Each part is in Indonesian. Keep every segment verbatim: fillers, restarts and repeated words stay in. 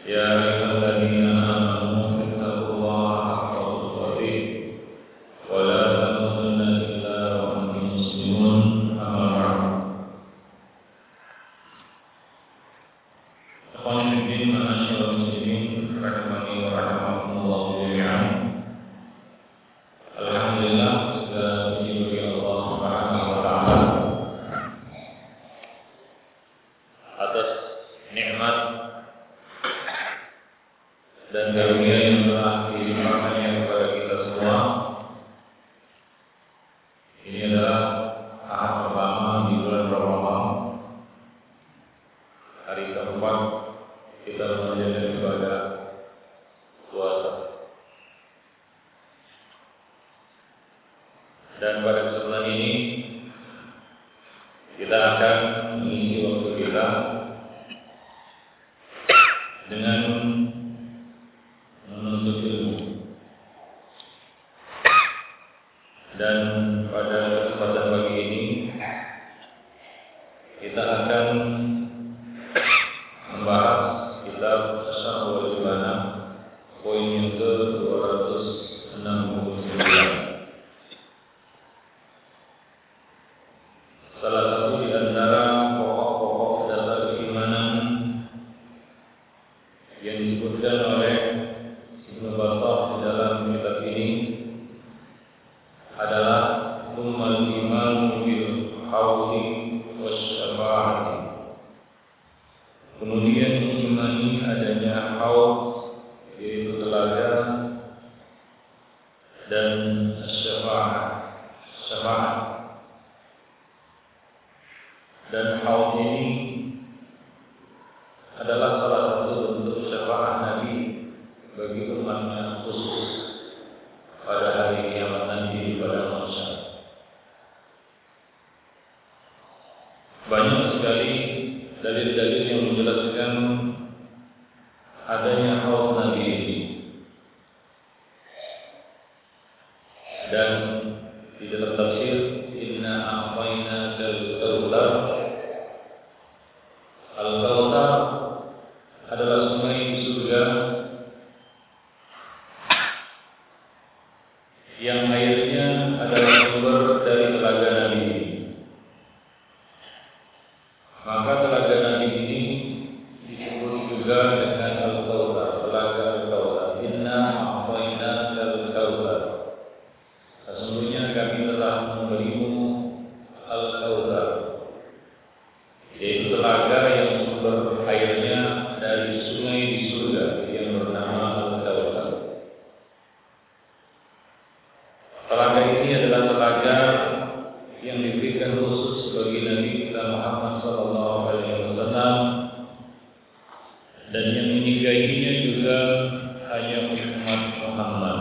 يا أيها الذين آمنوا اتقوا الله حق تقاته ولا تموتن إلا وأنتم مسلمون أما بعد. Ikhwan fillah ma'asyiral muslimin rahimani wa rahimakumullah jami'an. Alhamdulillah, segala puji bagi Allah Subhanahu wa taala atas nikmat dan karunia yang telah dilimpahkannya kepada kita semua. Ini adalah ahad pertama di bulan Ramadan, hari keempat kita menjalankan ibadah puasa. Dan pada kesempatan ini kita akan mengisi waktu kita dengan menuntut ilmu. Dan pada kesempatan pagi ini kita akan membahas kitab Syarh Al-Ibanah, poin yang ke dua ratus enam puluh sembilan. Salah satu di antara pokok-pokok dasar keimanan yang disebutkan oleh Ibnu Battah di dalam kitab ini adalah ummal iman bil haudi wasyafa'ati. Kemudian mengimani adanya haud, yaitu telaga, dan syafa'at. Syafa'at. Dan haud ini adalah salah satu bentuk syafaat Nabi bagi umatnya khusus pada hari kiamat nanti pada masa. Banyak sekali dalil-dalil yang menjelaskan adanya haud Nabi ini. Dan di dalam tafsir inna a'tayna al-kautsar, al-kautsar adalah sungai di surga yang airnya adalah sumber dari telaga Nabi ini. Maka telaga Nabi ini disebut juga dengan al-kautsar, telaga al-kautsar. Inna a'tayna al-kautsar. Sesungguhnya kami telah memberimu al-kautsar, yaitu telaga yang sumber airnya dari sungai di surga yang bernama al-kautsar. Telaga ini adalah telaga yang diberikan khusus bagi Nabi kita Muhammad sallallahu alaihi wasallam, dan yang menyinggahinya juga hanya umat Muhammad.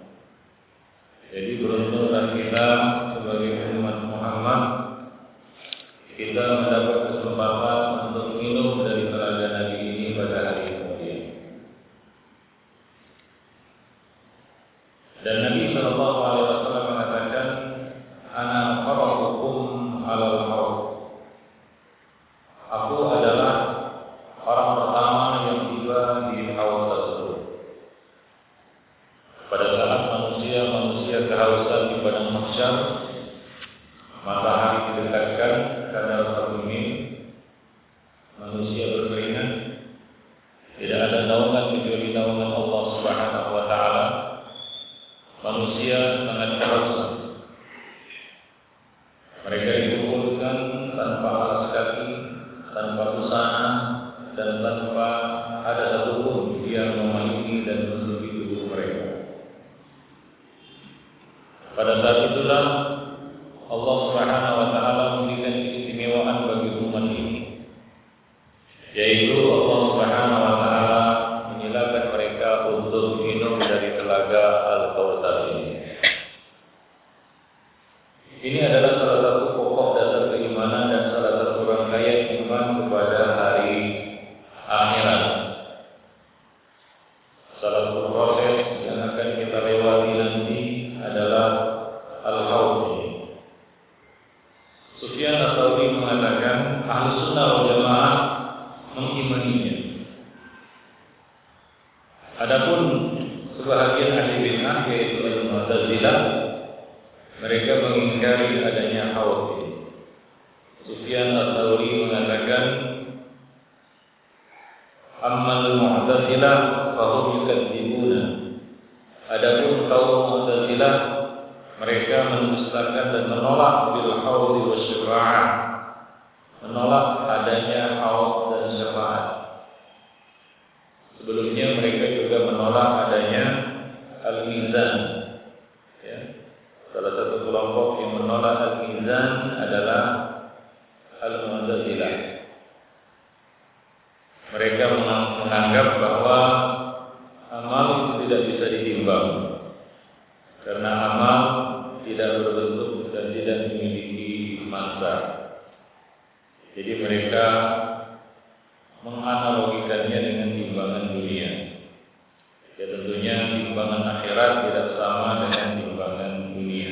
Jadi beruntunglah kita sebagai umat Muhammad, kita mendapat kesempatan untuk minum dari telaga Nabi ini pada hari kemudian. Dan Nabi sallallahu alaihi wasallam mengatakan, ana qara'ukum 'alal haud. Aku adalah orang pertama yang tiba di haud tersebut. Pada saat manusia-manusia kehausan di padang mahsyar, matahari didekatkan karena rasa bumi, manusia berkeringat, tidak ada naungan kecuali naungan Allah Subhanahu wa taala. Manusia sangat kehausan. Mereka dikumpulkan tanpa alas kaki, tanpa busana, dan tanpa ada satupun yang memayungi dan menutupi tubuh mereka. Pada saat itulah Allah Subhanahu wa taala memberikan keistimewaan bagi umat ini, yaitu Allah Subhanahu wa taala menyilakan mereka untuk minum dari telaga al-kautsar ini. Ini adalah salah satu pokok dasar keimanan dan salah satu rangkaian iman kepada hari akhirat. Salah satu proses yang akan kita lewati nanti adalah al-haud, Adapun sebahagian ahli bid'ah yaitu Al-Mu'tazilah, mereka mengingkari adanya haud. Sufyan Ats-Tsauri mengatakan, "Ammal Mu'tazilah fahum yukadzibuna." Adapun kaum Mu'tazilah, mereka mendustakan dan menolak bil haud wa syafa'ah, menolak adanya haud dan syafaat. Sebelumnya mereka juga menolak adanya al-mizan. Ya. Salah satu kelompok yang menolak al-mizan adalah Al-Mu'tazilah. Mereka menganggap bahwa amal itu tidak bisa ditimbang, karena amal tidak berbentuk dan tidak memiliki massa. Jadi mereka menganalogikannya dengan timbangan dunia. Ya tentunya timbangan akhirat tidak sama dengan timbangan dunia.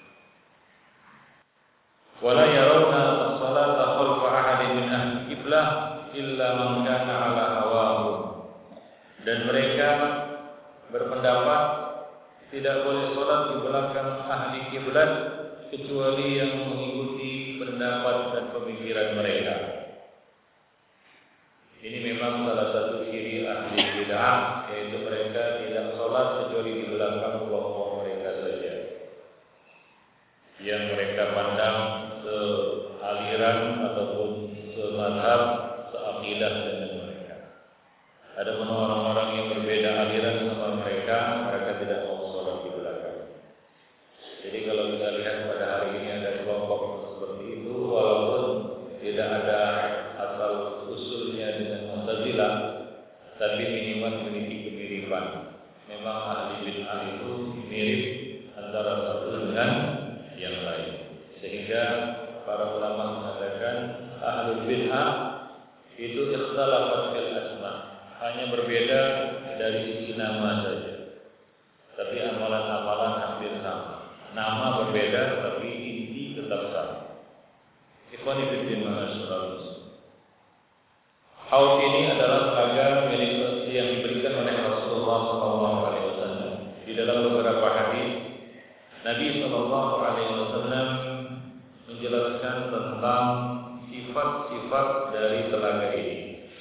Wala yarawna as-salata khalfa ahadin min ahli qiblah illa man kana ala hawahu. Dan mereka berpendapat tidak boleh salat di belakang ahli kiblat kecuali yang mengikuti pendapat dan pemikiran mereka. Ini memang salah satu ciri ahli bid'ah, yaitu mereka tidak sholat kecuali di belakang kelompok mereka saja, yang mereka pandang sealiran ataupun semadzhab, seakidah dengan mereka. Ada orang-orang yang berbeda aliran sama mereka, mereka tidak mau sholat di belakang. Jadi kalau kita lihat pada hari ini ada kelompok seperti itu, walaupun tidak ada asal usulnya dengan Mu'tazilah, tapi minimal memiliki kemiripan. Memang ahli bid'ah itu mirip antara satu dengan yang lain. Sehingga para ulama mengatakan ahli bid'ah itu ikhtalafat fil asma, hanya berbeda dari sisi nama saja, tapi amalan-amalan hampir sama. Nama berbeda tapi inti tetap sama. Ikhwani fillah ma'asyiral. Haud ini adalah telaga milik yang diberikan oleh Rasulullah shallallahu alaihi wasallam. Di dalam beberapa hadis, Nabi shallallahu alaihi wasallam menjelaskan tentang sifat-sifat dari telaga ini.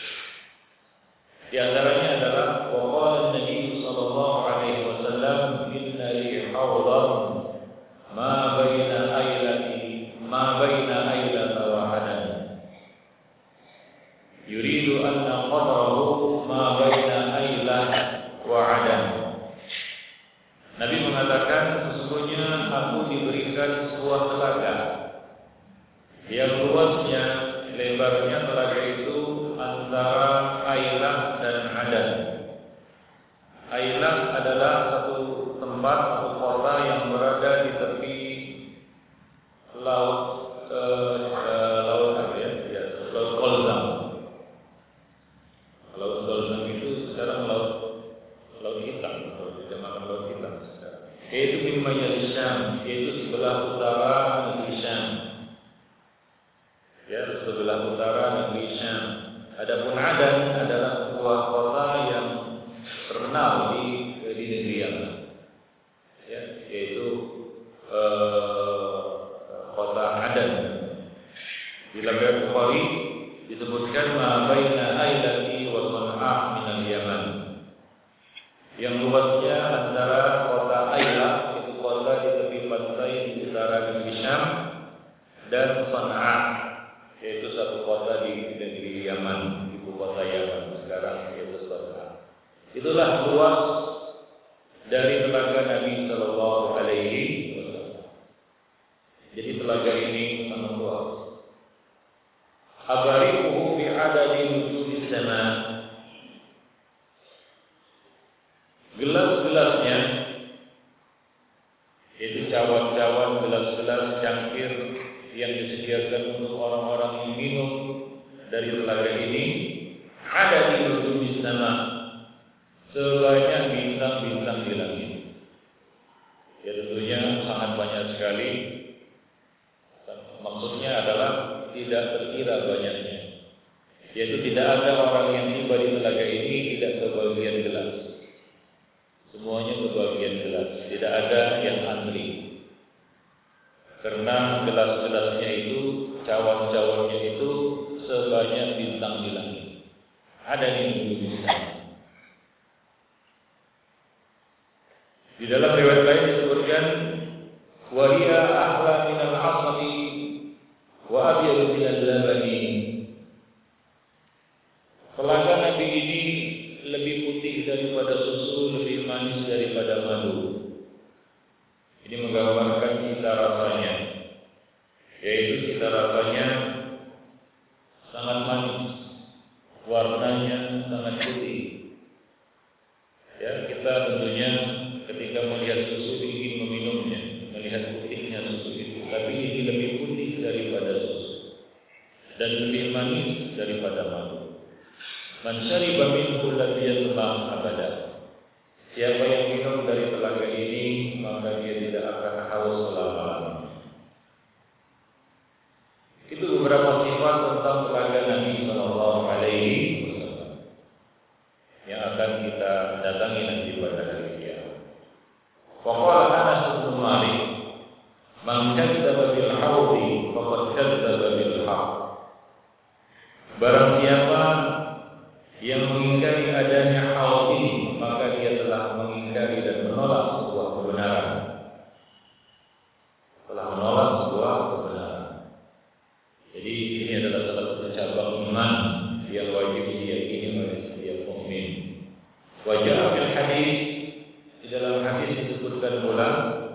Di antaranya adalah waqala Nabi sallallahu alaihi wasallam, inna li hawdan ma baina ailati ma baina ailata wa hadan yuridu anna qadrahu ma baina ailah wa adan. Nabi mengatakan, sesungguhnya aku diberikan sebuah telaga yang luasnya, lebarnya telaga itu antara Ailah dan Adan. Ailah adalah satu tempat atau kota yang berada di tepi laut eh, eh, laut apa ya? Ya, laut Kolzam. Laut Kolzam itu sekarang laut laut hitam, kalau dinamakan laut hitam sekarang. Yaitu wilayah Syam, yaitu sebelah utara negeri Syam. Ya, sebelah utara negeri Syam. Adapun Adan adalah sebuah kota yang terkenal di di negeri Yaman. Ya, yaitu eh, kota Adan. Di dalam Bukhari disebutkan ma baina ailati wa San'a min al-Yaman. Yang luasnya antara kota Ailah, itu kota di tepi pantai di utara negeri Syam, dan San'a, yaitu satu kota di negeri Yaman, ibu kota Yaman sekarang, yaitu San'a. Itulah luas dari telaga Nabi Sallallahu Alaihi Wasallam. Jadi telaga ini sangat luas. Abariquhu bi adadi nujumi sama. Gelas-gelasnya, yaitu cawan-cawan gelas-gelas cangkir yang disediakan untuk orang-orang yang minum dari telaga ini, ada di nujumi sama, sebanyak bintang-bintang di langit. Ya tentunya sangat banyak sekali. Maksudnya adalah tidak terkira banyaknya. Yaitu tidak ada orang yang tiba di telaga ini tidak kebagian gelas. Di dalam riwayat lain disebutkan wa hiya ahla minal 'asali wa abyadu minal labani. Telaga Nabi ini lebih putih daripada susu, lebih manis daripada madu. Ini menggambarkan cita rasanya, yaitu cita rasanya sangat manis, warnanya sangat putih. Ya, kita tentunya ketika melihat susu ingin meminumnya, melihat putihnya susu itu, tapi ini lebih putih daripada susu dan lebih manis daripada madu. Man syariba minhu lam yatma abada. Siapa yang minum dari telaga ini, maka dia tidak akan haus selama-lamanya. Itu beberapa sifat tentang telaga Nabi Sallallahu Alaihi Wasallam yang akan kita datangi nanti pada hari kiamat. Faqala Anas bin Malik, man kadzdzaba bil haudi faqad kadzdzaba bil haqq. Barang siapa yang mengingkari adanya haud ini, maka dia telah mengingkari dan menolak sebuah kebenaran. Telah menolak sebuah kebenaran. Jadi ini adalah salah satu cabang iman yang wajib diyakini oleh setiap mukmin. Wajah fil hadis, di dalam hadis disebutkan pula,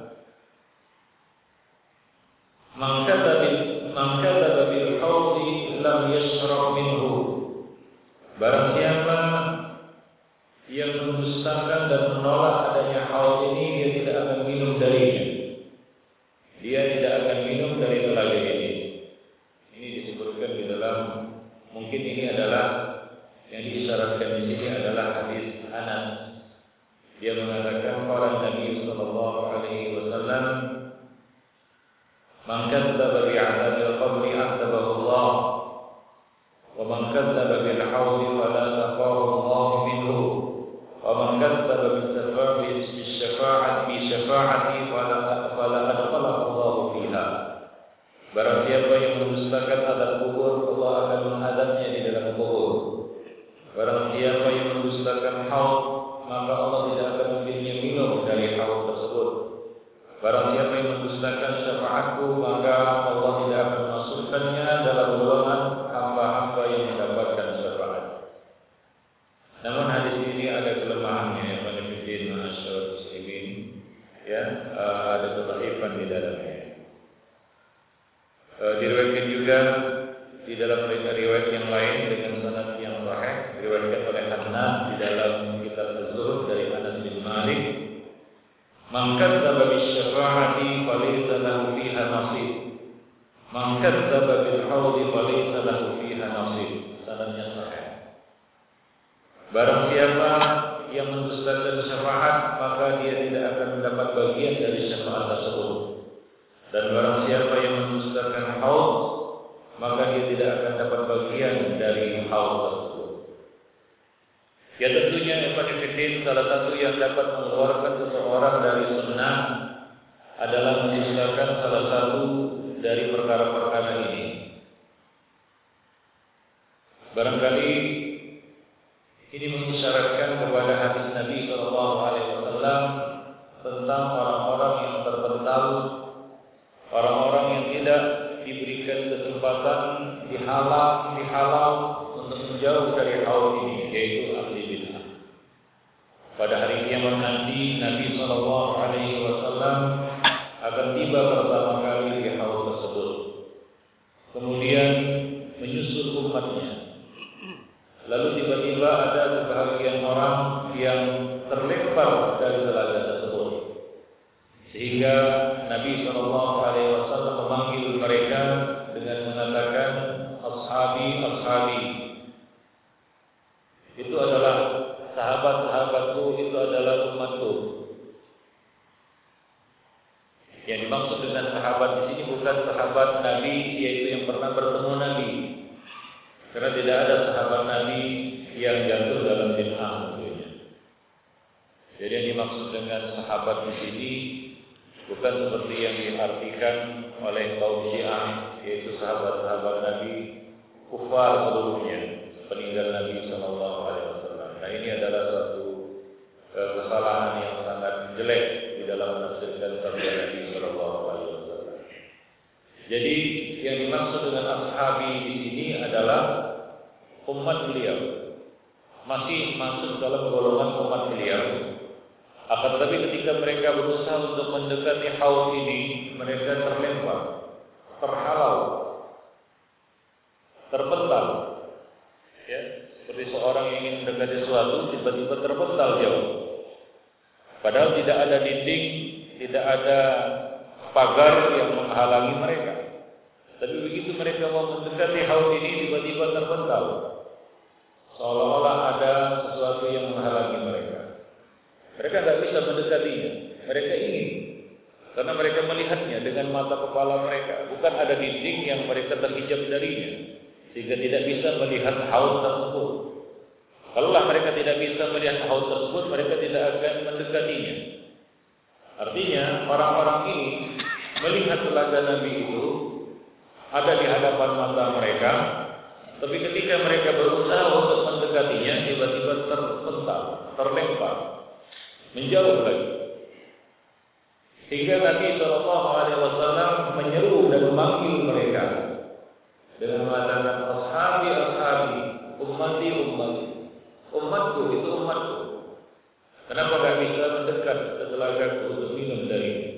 man kadzaba man kadzaba bil haudi lam yashrab minhu. Barang siapa yang mendustakan dan menolak adanya haud ini, dia tidak akan minum darinya. Dia tidak akan minum dari telaga ini. Ini disebutkan di dalam, mungkin ini adalah yang diisyaratkan di sini adalah hadis Anas. Dia mengatakan qala Nabi sallallahu alaihi wasallam, man kadzdzaba bi'adzabil qabri 'adzabahu Allah. ومن كذب بالحوض فلا سقاه الله منه ومن كذب بالشفاعة بشفاعتي فلا فلا أدخله الله فيها. Barang siapa yang mendustakan azab kubur, Allah akan menghadapnya di dalam kubur. Barang siapa yang mendustakan haud, maka Allah tidak akan memberinya minum dari haud tersebut. Barang siapa yang mendustakan syafaatku, maka Allah tidak akan memasukkannya dalam golongan hamba-hamba yang mendapatkan syafaat. Namun hadis ini ada kelemahannya, ya Fanifidin Ma'asyar Muslimin, ya, ada ketaifan di dalamnya. E, diriwayatkan juga di dalam riwayat yang lain dengan sanad yang sahih, diriwayatkan oleh Hanan di dalam kitab Az-Zuhd dari Anas bin Malik, man kadzdzaba bisyafa'ati falaysa lahu fiha nasib. Man kadzdzaba bil haudi falaysa lahu fiha nasib. Sanadnya sahih. Barang siapa yang mendustakan syafaat, maka dia tidak akan mendapat bagian dari syafaat tersebut. Dan barang siapa yang mendustakan haud, maka dia tidak akan dapat bagian dari haud tersebut. Ya tentunya Ibn salah satu yang dapat mengeluarkan seseorang dari sunnah adalah mendustakan salah satu dari perkara-perkara ini. Barangkali ini mengisyaratkan kepada hadis Nabi Shallallahu Alaihi Wasallam tentang orang-orang yang terpental, orang-orang yang tidak diberikan kesempatan, dihalang, dihalang untuk menjauh dari haud ini, yaitu ahli bid'ah. Pada hari kiamat nanti Nabi Shallallahu Alaihi Wasallam akan tiba pertama kali di haud tersebut, kemudian menyusul umatnya. Lalu tiba-tiba ada sebahagian orang yang terlempar dari telaga tersebut, sehingga Nabi Shallallahu Alaihi Wasallam memanggil mereka dengan mengatakan ashabi, ashabi. Itu adalah sahabat-sahabatku, itu adalah umatku. Yang dimaksud dengan sahabat di sini bukan sahabat Nabi, yaitu yang pernah bertemu Nabi. Karena tidak ada sahabat Nabi yang jatuh dalam bid'ah tentunya. Jadi yang dimaksud dengan sahabat di sini bukan seperti yang diartikan oleh kaum Syiah, yaitu sahabat-sahabat Nabi kufar seluruhnya, peninggal Nabi Sallallahu Alaihi Wasallam. Nah ini adalah suatu kesalahan yang sangat jelek di dalam menafsirkan sabda Nabi Shallallahu Alaihi Wasallam. Jadi yang dimaksud dengan ashabi di sini adalah umat beliau, masih masuk dalam golongan umat beliau. Akan tetapi ketika mereka berusaha untuk mendekati haud ini, mereka terlempar, terhalau, terpental. Ya, seperti seorang yang ingin mendekati sesuatu, tiba-tiba terpental jauh. Padahal tidak ada dinding, tidak ada pagar yang menghalangi mereka. Tapi begitu mereka mau mendekati haud ini, tiba-tiba terpental, seolah-olah ada sesuatu yang menghalangi mereka. Mereka tidak bisa mendekatinya. Mereka ingin, karena mereka melihatnya dengan mata kepala mereka. Bukan ada dinding yang mereka terhijab darinya, sehingga tidak bisa melihat haud tersebut. Kalaulah mereka tidak bisa melihat haud tersebut, mereka tidak akan mendekatinya. Artinya orang-orang ini melihat telaga Nabi itu ada di hadapan mata mereka, tapi ketika mereka berusaha untuk mendekatinya, tiba-tiba terpental, terlempar, menjauh lagi. Hingga Nabi Shallallahu Alaihi Wasallam menyeru dan memanggil mereka dengan mengatakan, ashabi ashabi, ummati ummati, umatku itu umatku. Kenapa tidak bisa mendekat ke telagaku untuk minum dari?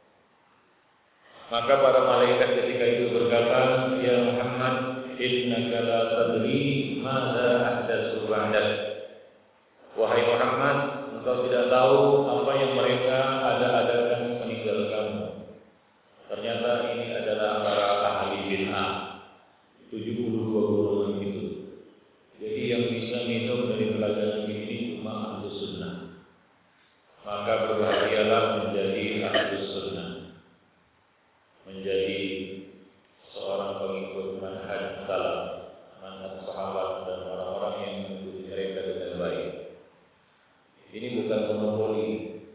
Maka para malaikat ketika itu berkata, ya Muhammad, innaka la tadri madza ahdatsu ba'dak. Wahai Muhammad, engkau tidak tahu apa yang mereka ada-adakan meninggal kamu. Ternyata ini adalah para ahli bid'ah, tujuh puluh dua golongan itu. Jadi yang bisa minum dari telaga Nabi ini cuma ahlus sunnah. Maka berbahagialah menjadi ahlus sunnah, menjadi seorang pengikut manhaj salaf, manhaj sahabat dan orang-orang yang mengikuti mereka dengan baik. Ini bukan monopoli.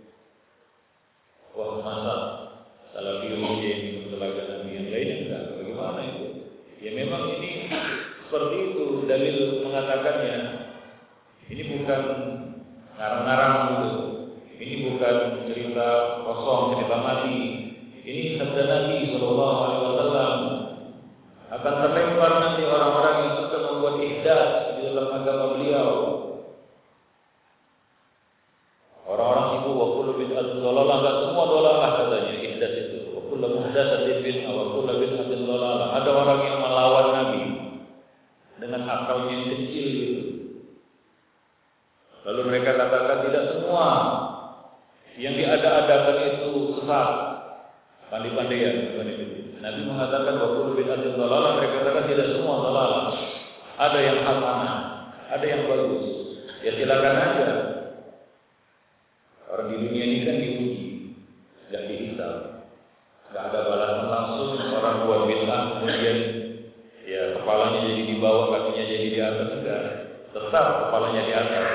Wah, masa salafiyun yang telaga Nabi yang lainnya enggak? Bagaimana itu? Ya memang ini seperti itu dalil mengatakannya. Ini bukan ngarang-ngarang gitu. Ini bukan cerita kosong, cerita mati. Ini sabda Nabi Shallallahu Alaihi Wasallam. Akan terlempar nanti orang-orang yang akan membuat ihdas di dalam agama beliau. Orang-orang sibuk wa kullu bid'atin dhalalah, enggak semua dhalalah katanya ihdas itu. Wa kullu muhdatsatin bid'ah wa kullu bid'atin dhalalah. Ada orang yang melawan Nabi dengan akalnya yang kecil gitu. Lalu mereka katakan tidak semua yang diada-adakan itu sesat, pandai-pandaian bukan itu. Nabi mengatakan wa kullu bid'atin dhalalah, mereka katakan tidak semua dhalalah. Ada yang hasanah, ada yang bagus. Ya silakan aja. Orang di dunia ini kan diuji, enggak dihisab. Enggak ada balasan langsung. Orang buat bid'ah kemudian ya kepalanya jadi di bawah, kakinya jadi di atas, enggak. Tetap kepalanya di atas.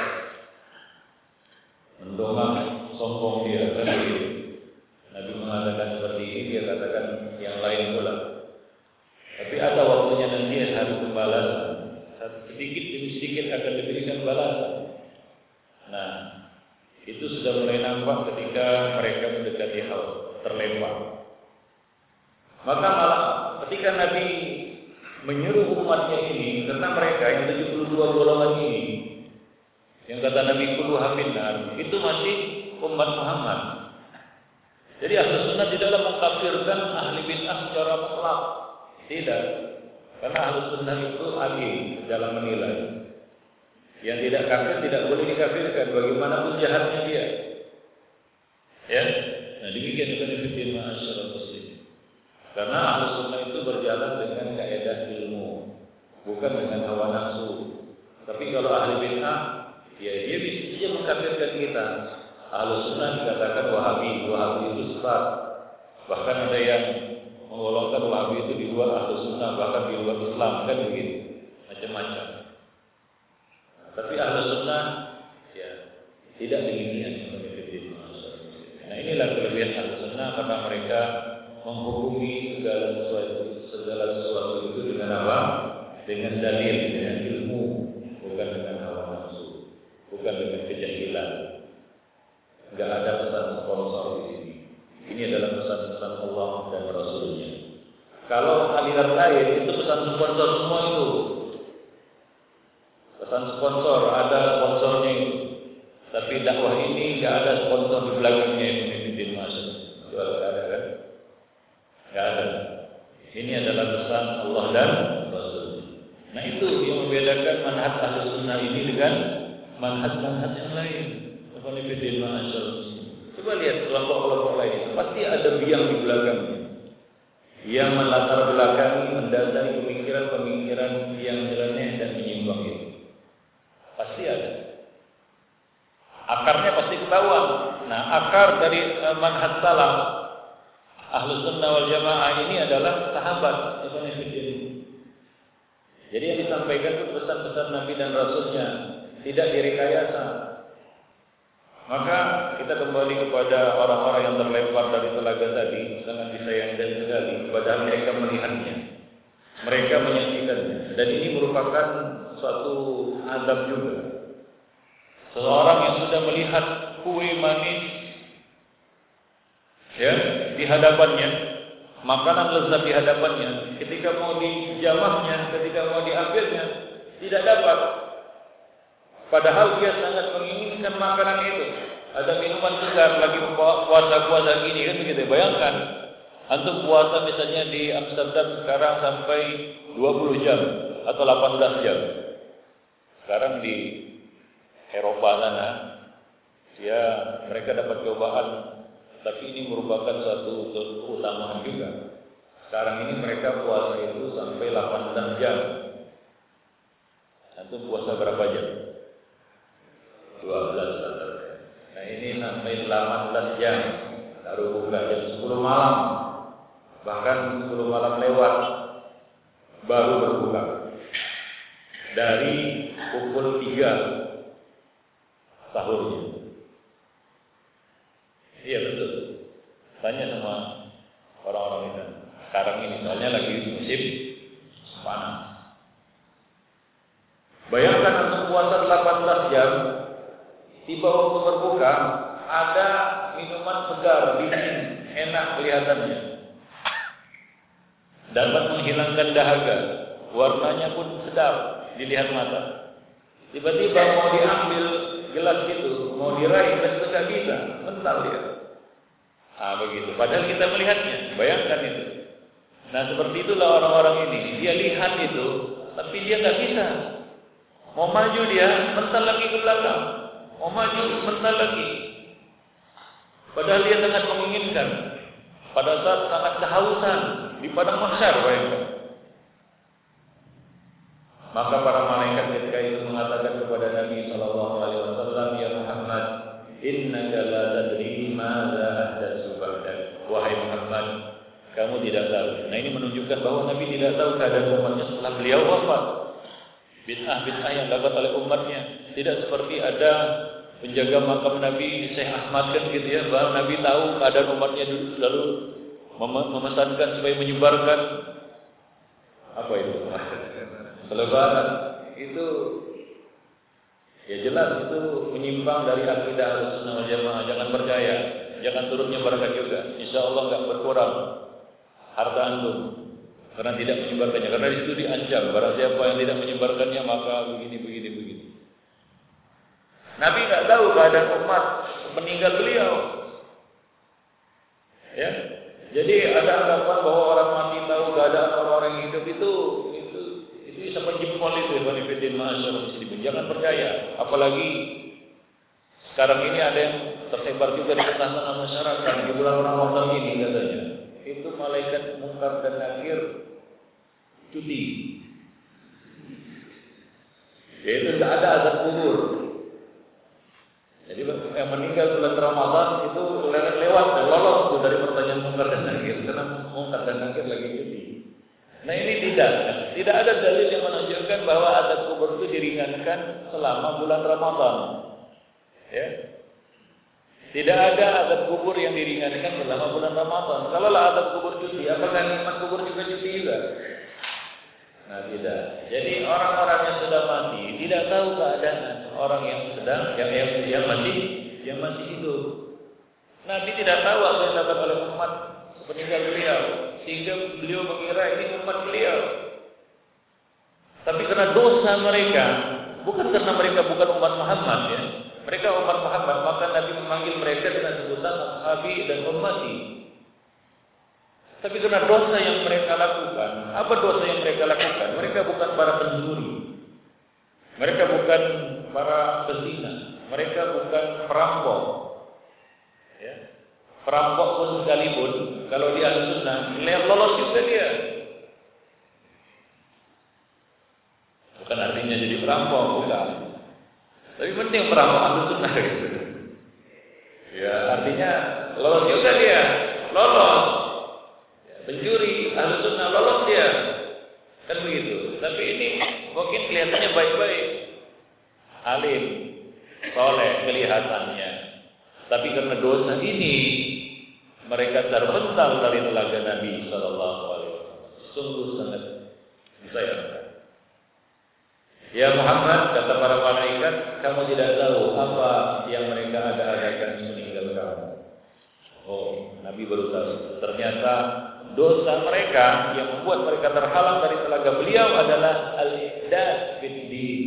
Mendongak sombong dia kan begitu. Nabi mengatakan seperti ini, dia katakan yang lain pula. Tapi ada waktunya nanti harus balasan. Sedikit demi sedikit akan diberikan balasan. Nah, itu sudah mulai nampak ketika mereka mendekati haud, terlempar. Maka malah ketika Nabi menyuruh umatnya ini, karena mereka yang tujuh puluh dua golongan ini, yang kata Nabi kulluha finnar, itu masih umat Muhammad. Jadi Ahlus Sunnah tidaklah mengkafirkan ahli bid'ah secara mutlak. Tidak. Karena Ahlus Sunnah itu adil dalam menilai. Yang tidak kafir tidak boleh dikafirkan bagaimanapun jahatnya dia. Ya. Nah, demikian juga demikian ma'asyiral muslimin. Karena Ahlus Sunnah itu berjalan dengan kaidah ilmu, bukan dengan hawa nafsu. Tapi kalau ahli bid'ah, ya dia bisa saja mengkafirkan kita. Ahlus Sunnah dikatakan Wahabi, Wahabi itu sesat. Bahkan ada yang menggolongkan Wahabi itu di luar Ahlus Sunnah, bahkan di luar Islam, kan begitu, macam-macam. Nah, tapi Ahlus Sunnah ya tidak demikian. Nah, inilah kelebihan Ahlus Sunnah, karena mereka menghukumi segala sesuatu, segala sesuatu itu dengan apa? Dengan dalil, dengan ilmu, bukan dengan hawa nafsu, bukan dengan kejahilan. nggak ada pesan sponsor di sini. Ini adalah pesan-pesan Allah dan Rasulnya. Kalau aliran lain itu pesan sponsor semua itu. Pesan sponsor, ada sponsornya itu. Tapi dakwah ini nggak ada sponsor di belakangnya itu memimpin masuk. Jual ada kan? Nggak ada. Ini adalah pesan Allah dan Rasul. Nah itu yang membedakan manhaj Ahlus Sunnah ini dengan manhaj-manhaj yang lain. Memimpin masuk. Coba lihat kelompok-kelompok lain, pasti ada biang di belakangnya yang melatar belakangi, mendasari pemikiran-pemikiran yang nyeleneh dan menyimpang itu. Pasti ada. Akarnya pasti ketahuan. Nah, akar dari uh, manhaj salaf Ahlus Sunnah wal Jamaah ini adalah sahabat. Jadi yang disampaikan itu pesan-pesan Nabi dan Rasulnya, tidak direkayasa. Maka kita kembali kepada orang-orang yang terlempar dari telaga tadi, sangat disayangkan sekali, padahal mereka melihatnya, mereka menyaksikannya, dan ini merupakan suatu azab juga. Seseorang yang sudah melihat kue manis, ya, di hadapannya, makanan lezat di hadapannya, ketika mau dijamahnya, ketika mau diambilnya, tidak dapat. Padahal dia sangat menginginkan makanan itu. Ada minuman segar lagi puasa-puasa gini kan begitu. Bayangkan, antum puasa misalnya di Amsterdam sekarang sampai dua puluh jam atau delapan belas jam. Sekarang di Eropa sana, ya mereka dapat cobaan, tapi ini merupakan suatu keutamaan juga. Sekarang ini mereka puasa itu sampai delapan belas jam. Antum puasa berapa jam? dua belas. Nah ini sampai delapan belas jam baru buka, jam sepuluh malam, bahkan sepuluh malam lewat baru berbuka. Dari pukul tiga sahurnya. Iya betul. Tanya sama orang-orang itu. Sekarang ini soalnya lagi musim panas. Bayangkan untuk puasa delapan belas jam. Tiba waktu berbuka, ada minuman segar, dingin, enak kelihatannya. Dapat menghilangkan dahaga, warnanya pun sedap dilihat mata. Tiba-tiba mau diambil gelas itu, mau diraih, dan tidak bisa, mental dia. Ah begitu. Padahal kita melihatnya, bayangkan itu. Nah seperti itulah orang-orang ini. Dia lihat itu, tapi dia nggak bisa. Mau maju dia, mental lagi ke belakang. Mau maju sebentar lagi. Padahal dia sangat menginginkan. Pada saat sangat kehausan di padang mahsyar, bayangkan. Maka para malaikat ketika itu mengatakan kepada Nabi Shallallahu Alaihi Wasallam, ya Muhammad, innaka la tadri madza ahdatsu ba'dak. Wahai Muhammad, kamu tidak tahu. Nah ini menunjukkan bahwa Nabi tidak tahu keadaan umatnya setelah beliau wafat. Bid'ah-bid'ah yang dilakukan oleh umatnya tidak seperti ada penjaga makam Nabi Syekh Ahmad kan gitu ya, bahwa Nabi tahu keadaan umatnya lalu mem- memesankan supaya menyebarkan apa itu selebaran. Itu ya jelas itu menyimpang dari akidah Ahlussunnah wal Jamaah. Jangan percaya, jangan turut menyebarkan juga. Insya Allah nggak berkurang harta antum karena tidak menyebarkannya, karena di situ diancam barang siapa yang tidak menyebarkannya maka begini begini begini. Nabi nggak tahu keadaan umat meninggal beliau, ya. Jadi ada anggapan bahwa orang mati tahu keadaan orang-orang yang hidup itu itu itu bisa menjempol itu benefit masyarakat muslimin. Jangan percaya, apalagi sekarang ini ada yang tersebar juga di tengah-tengah masyarakat di bulan Ramadan ini katanya. Itu malaikat mungkar dan nakir cuti. Yaitu tidak ada azab kubur. Jadi yang meninggal bulan Ramadan itu lewat dan lolos tuh dari pertanyaan mungkar dan nakir, karena mungkar dan nakir lagi cuti. Nah ini tidak, tidak ada dalil yang menunjukkan bahwa azab kubur itu diringankan selama bulan Ramadan. Ya. Tidak ada azab kubur yang diringankan selama bulan Ramadan. Kalau lah azab kubur cuti, apakah nikmat kubur juga cuti juga? Nah tidak. Jadi orang-orang yang sudah mati tidak tahu keadaan orang yang sedang yang yang, yang masih yang masih hidup. Nabi tidak tahu apa yang dilakukan oleh umat sepeninggal beliau, sehingga beliau mengira ini umat beliau. Tapi karena dosa mereka, bukan karena mereka bukan umat Muhammad ya, mereka umat Muhammad, maka Nabi memanggil mereka dengan sebutan ashabi dan ummati. Tapi karena dosa yang mereka lakukan, apa dosa yang mereka lakukan? Mereka bukan para pencuri, mereka bukan para pezina, mereka bukan perampok. Ya. Perampok pun sekalipun, kalau dia Ahlussunnah, lolos juga dia. Bukan artinya jadi perampok, bukan. Tapi penting perampok Ahlussunnah gitu. Ya, artinya lolos juga dia, lolos. Ya, pencuri Ahlussunnah lolos dia, kan begitu. Tapi ini mungkin kelihatannya baik-baik, alim, soleh kelihatannya. Tapi karena dosa ini mereka terpental dari telaga Nabi Sallallahu Alaihi Wasallam. Sungguh sangat disayangkan. Ya Muhammad, kata para malaikat, kamu tidak tahu apa yang mereka ada-adakan meninggal kamu. Oh, Nabi baru tahu. Ternyata dosa mereka yang membuat mereka terhalang dari telaga beliau adalah al-ihdath fid-din.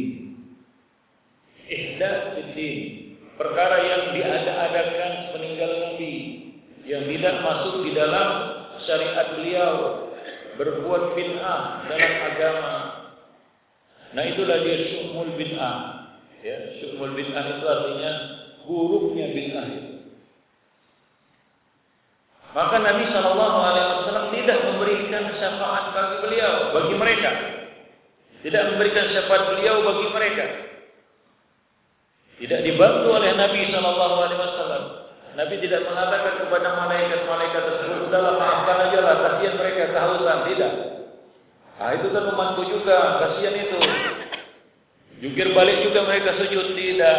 Ihdath fid-din. Perkara yang diada-adakan meninggal Nabi, yang tidak masuk di dalam syariat beliau, berbuat bid'ah dalam agama. Nah itulah dia syu'mul bid'ah. Ya, syu'mul bid'ah itu artinya buruknya bid'ah itu. Maka Nabi Shallallahu Alaihi Wasallam tidak memberikan syafaat bagi beliau, bagi mereka. Tidak memberikan syafaat beliau bagi mereka. Tidak dibantu oleh Nabi Shallallahu Alaihi Wasallam. Nabi tidak mengatakan kepada malaikat-malaikat tersebut, "Sudahlah, maafkan aja lah, kasihan mereka kehausan." Tidak. Ah itu kan umatku juga, kasihan itu. Jungkir balik juga mereka sujud, tidak.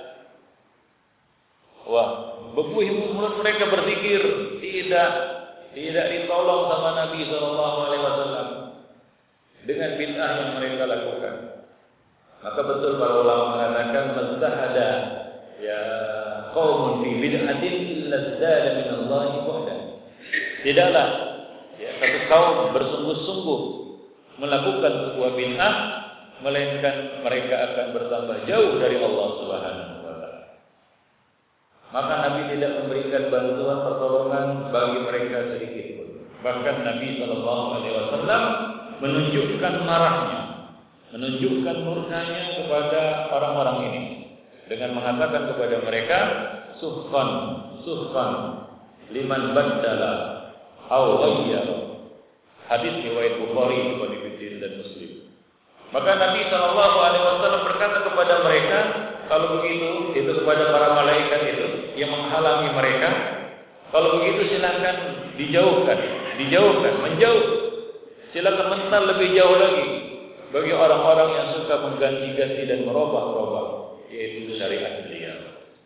Wah, bebuih mulut mereka berzikir, tidak. Tidak ditolong sama Nabi Shallallahu Alaihi Wasallam dengan bid'ah yang mereka lakukan. Maka betul para ulama mengatakan mazhada ya qaumun fi bid'atin illa zada min Allah bu'dan. Tidaklah ya satu kaum bersungguh-sungguh melakukan sebuah bid'ah melainkan mereka akan bertambah jauh dari Allah Subhanahu wa taala. Maka Nabi tidak memberikan bantuan pertolongan bagi mereka sedikit pun. Bahkan Nabi sallallahu alaihi wasallam menunjukkan marahnya, menunjukkan murkanya kepada orang-orang ini dengan mengatakan kepada mereka suhqan suhqan liman baddala aw ghayyara. Hadis riwayat Bukhari dan Muslim. Maka Nabi sallallahu alaihi wasallam berkata kepada mereka, kalau begitu itu kepada para malaikat itu yang menghalangi mereka, kalau begitu silakan dijauhkan, dijauhkan, menjauh. Silakan mental lebih jauh lagi bagi orang-orang yang suka mengganti-ganti dan merubah-rubah yaitu syariat beliau.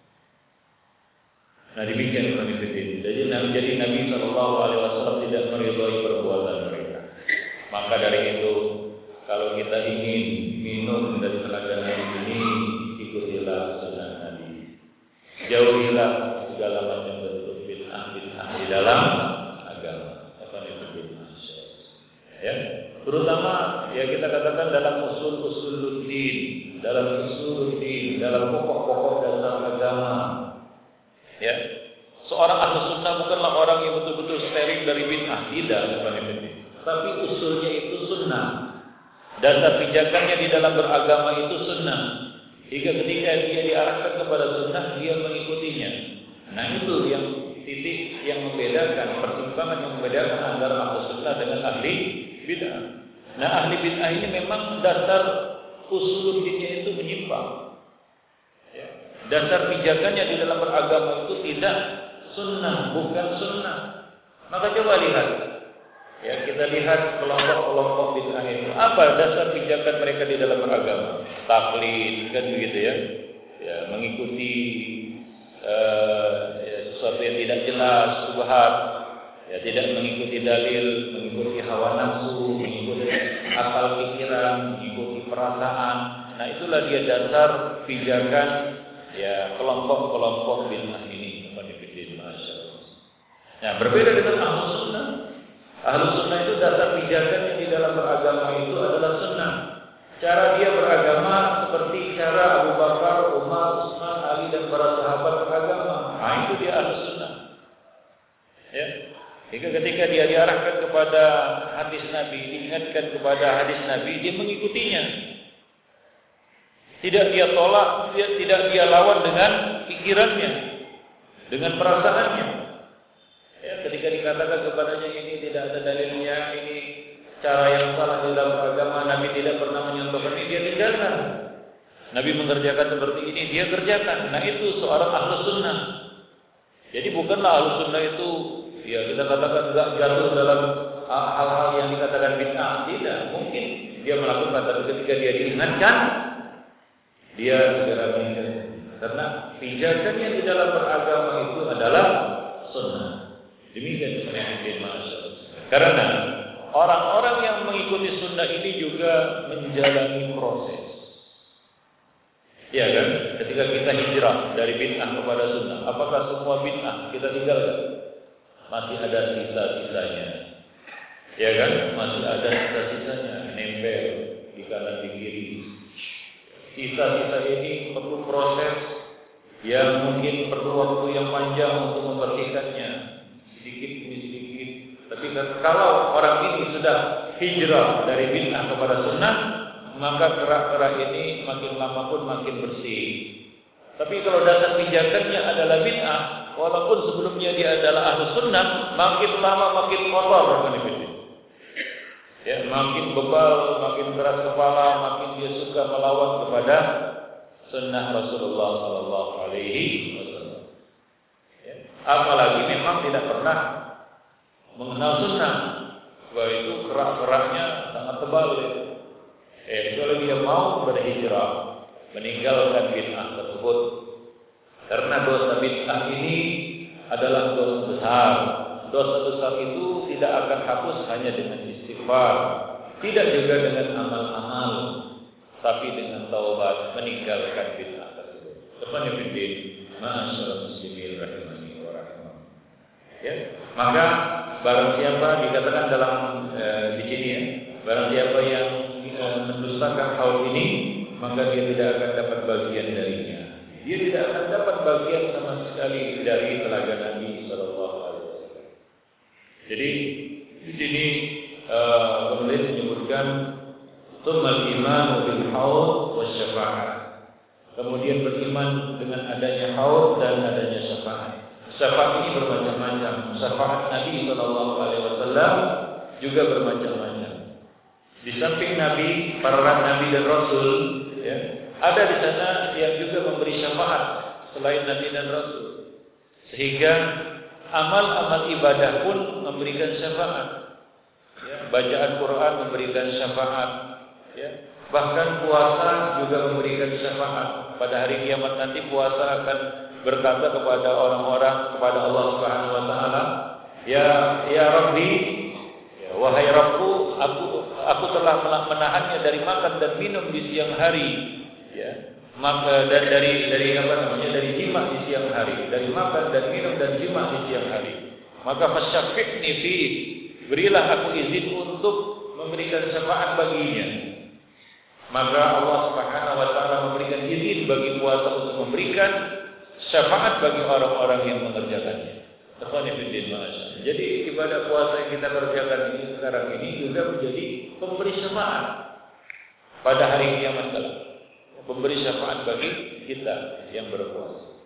Nah demikian konfidin. Jadi Nabi jadi Nabi Shallallahu Alaihi Wasallam tidak meridhai perbuatan mereka. Maka dari itu kalau kita ingin minum dari telaga Nabi ini, ikutilah sunnah Nabi. Jauhilah segala macam bentuk bid'ah bid'ah di dalam agama. Apa itu bid'ah? Ya. Terutama ya kita katakan dalam usul-usul din, dalam usul din, dalam pokok-pokok dasar agama. Ya. Seorang ahli sunnah bukanlah orang yang betul-betul steril dari bid'ah, tidak sebenarnya ini. Tapi usulnya itu sunnah. Dasar pijakannya di dalam beragama itu sunnah. Hingga ketika dia diarahkan kepada sunnah, dia mengikutinya. Nah itu yang titik yang membedakan, pertimbangan yang membedakan antara ahli sunnah dengan ahli bid'ah. Nah ahli bid'ah ini memang dasar usul dinnya itu menyimpang. Ya. Dasar pijakannya di dalam beragama itu tidak sunnah, bukan sunnah. Maka coba lihat, ya kita lihat kelompok-kelompok bid'ah itu. Apa dasar pijakan mereka di dalam beragama? Taklid, kan begitu ya? Ya mengikuti uh, ya, sesuatu yang tidak jelas, subhat. Ya tidak mengikuti dalil, mengikuti hawa nafsu, mengikuti akal pikiran, mengikuti perasaan. Nah itulah dia dasar pijakan ya kelompok-kelompok bid'ah ini. Nah, berbeda dengan ahlu sunnah. Ahlu sunnah itu dasar pijakannya di dalam beragama itu adalah sunnah. Cara dia beragama seperti cara Abu Bakar, Umar, Utsman, Ali dan para sahabat beragama. Nah, itu dia ahlu sunnah. Ya. Jika ketika dia diarahkan kepada hadis Nabi, diingatkan kepada hadis Nabi, dia mengikutinya. Tidak dia tolak, dia, tidak dia lawan dengan pikirannya, dengan perasaannya. Ya, ketika dikatakan kepadanya ini tidak ada dalilnya, ini cara yang salah di dalam agama, Nabi tidak pernah menyontohkan ini, dia tinggalkan. Nabi mengerjakan seperti ini, dia kerjakan. Nah, itu seorang ahlu sunnah. Jadi bukanlah ahlu sunnah itu, ya kita katakan enggak jatuh dalam hal-hal yang dikatakan bid'ah. Tidak, mungkin dia melakukan, tapi ketika dia diingatkan, dia segera meninggalkan. Karena pijakannya di dalam beragama itu adalah sunnah. Demikian sebenarnya masyaallah. Karena orang-orang yang mengikuti sunnah ini juga menjalani proses. Ya kan? Ketika kita hijrah dari bid'ah kepada sunnah, apakah semua bid'ah kita tinggalkan? Masih ada sisa-sisanya. Ya kan? Masih ada sisa-sisanya nempel di kanan di kiri. Sisa-sisa ini perlu proses yang mungkin perlu waktu yang panjang untuk membersihkannya. Sedikit demi sedikit. Tapi kalau orang ini sudah hijrah dari bid'ah kepada sunnah, maka kerak-kerak ini makin lama pun makin bersih. Tapi kalau dasar pijakannya adalah bid'ah, walaupun sebelumnya dia adalah ahlu sunnah, makin lama makin kotor. Ya, makin bebal, makin keras kepala, makin dia suka melawan kepada sunnah Rasulullah Sallallahu Alaihi Wasallam. Apalagi memang tidak pernah mengenal sunnah, bahwa itu kerak-keraknya sangat tebal. Eh, kalau dia mau berhijrah, meninggalkan bid'ah tersebut, karena dosa bid'ah ini adalah dosa besar. Dosa besar itu tidak akan hapus hanya dengan istighfar, tidak juga dengan amal-amal, tapi dengan taubat, meninggalkan bid'ah tersebut. Teman-teman bid'ah, masyaallah muslimin rahimani. Ya, maka barang siapa dikatakan dalam e, di sini ya, barang siapa yang e, mendustakan hal ini, maka dia tidak akan dapat bagian darinya. Dia tidak akan dapat bagian sama sekali dari telaga Nabi Sallallahu Alaihi Wasallam. Jadi di sini e, penulis menyebutkan tsummal imanu bil haud wa syafa'ah. Kemudian beriman dengan adanya haud dan adanya syafaat. Syafaat ini bermacam-macam. Syafaat Nabi Sallallahu Alaihi Wasallam juga bermacam-macam. Di samping Nabi, para Nabi dan Rasul, ya, ada di sana yang juga memberi syafaat selain Nabi dan Rasul. Sehingga amal-amal ibadah pun memberikan syafaat. Ya, bacaan Quran memberikan syafaat. Ya, bahkan puasa juga memberikan syafaat. Pada hari kiamat nanti puasa akan berkata kepada orang-orang, kepada Allah Subhanahu wa taala, ya ya Rabbi, ya, wahai Rabbku, aku aku telah menahannya dari makan dan minum di siang hari, ya. Maka dan dari dari apa namanya? dari jima di siang hari, dari makan dan minum dan jima di siang hari. Maka fasyafi'ni fi, berilah aku izin untuk memberikan syafaat baginya. Maka Allah Subhanahu wa taala memberikan izin bagi puasa untuk memberikan syafaat bagi orang-orang yang mengerjakannya. Jadi ibadah puasa yang kita kerjakan ini sekarang ini juga menjadi pemberi syafaat pada hari kiamat kelak. Pemberi syafaat bagi kita yang berpuasa.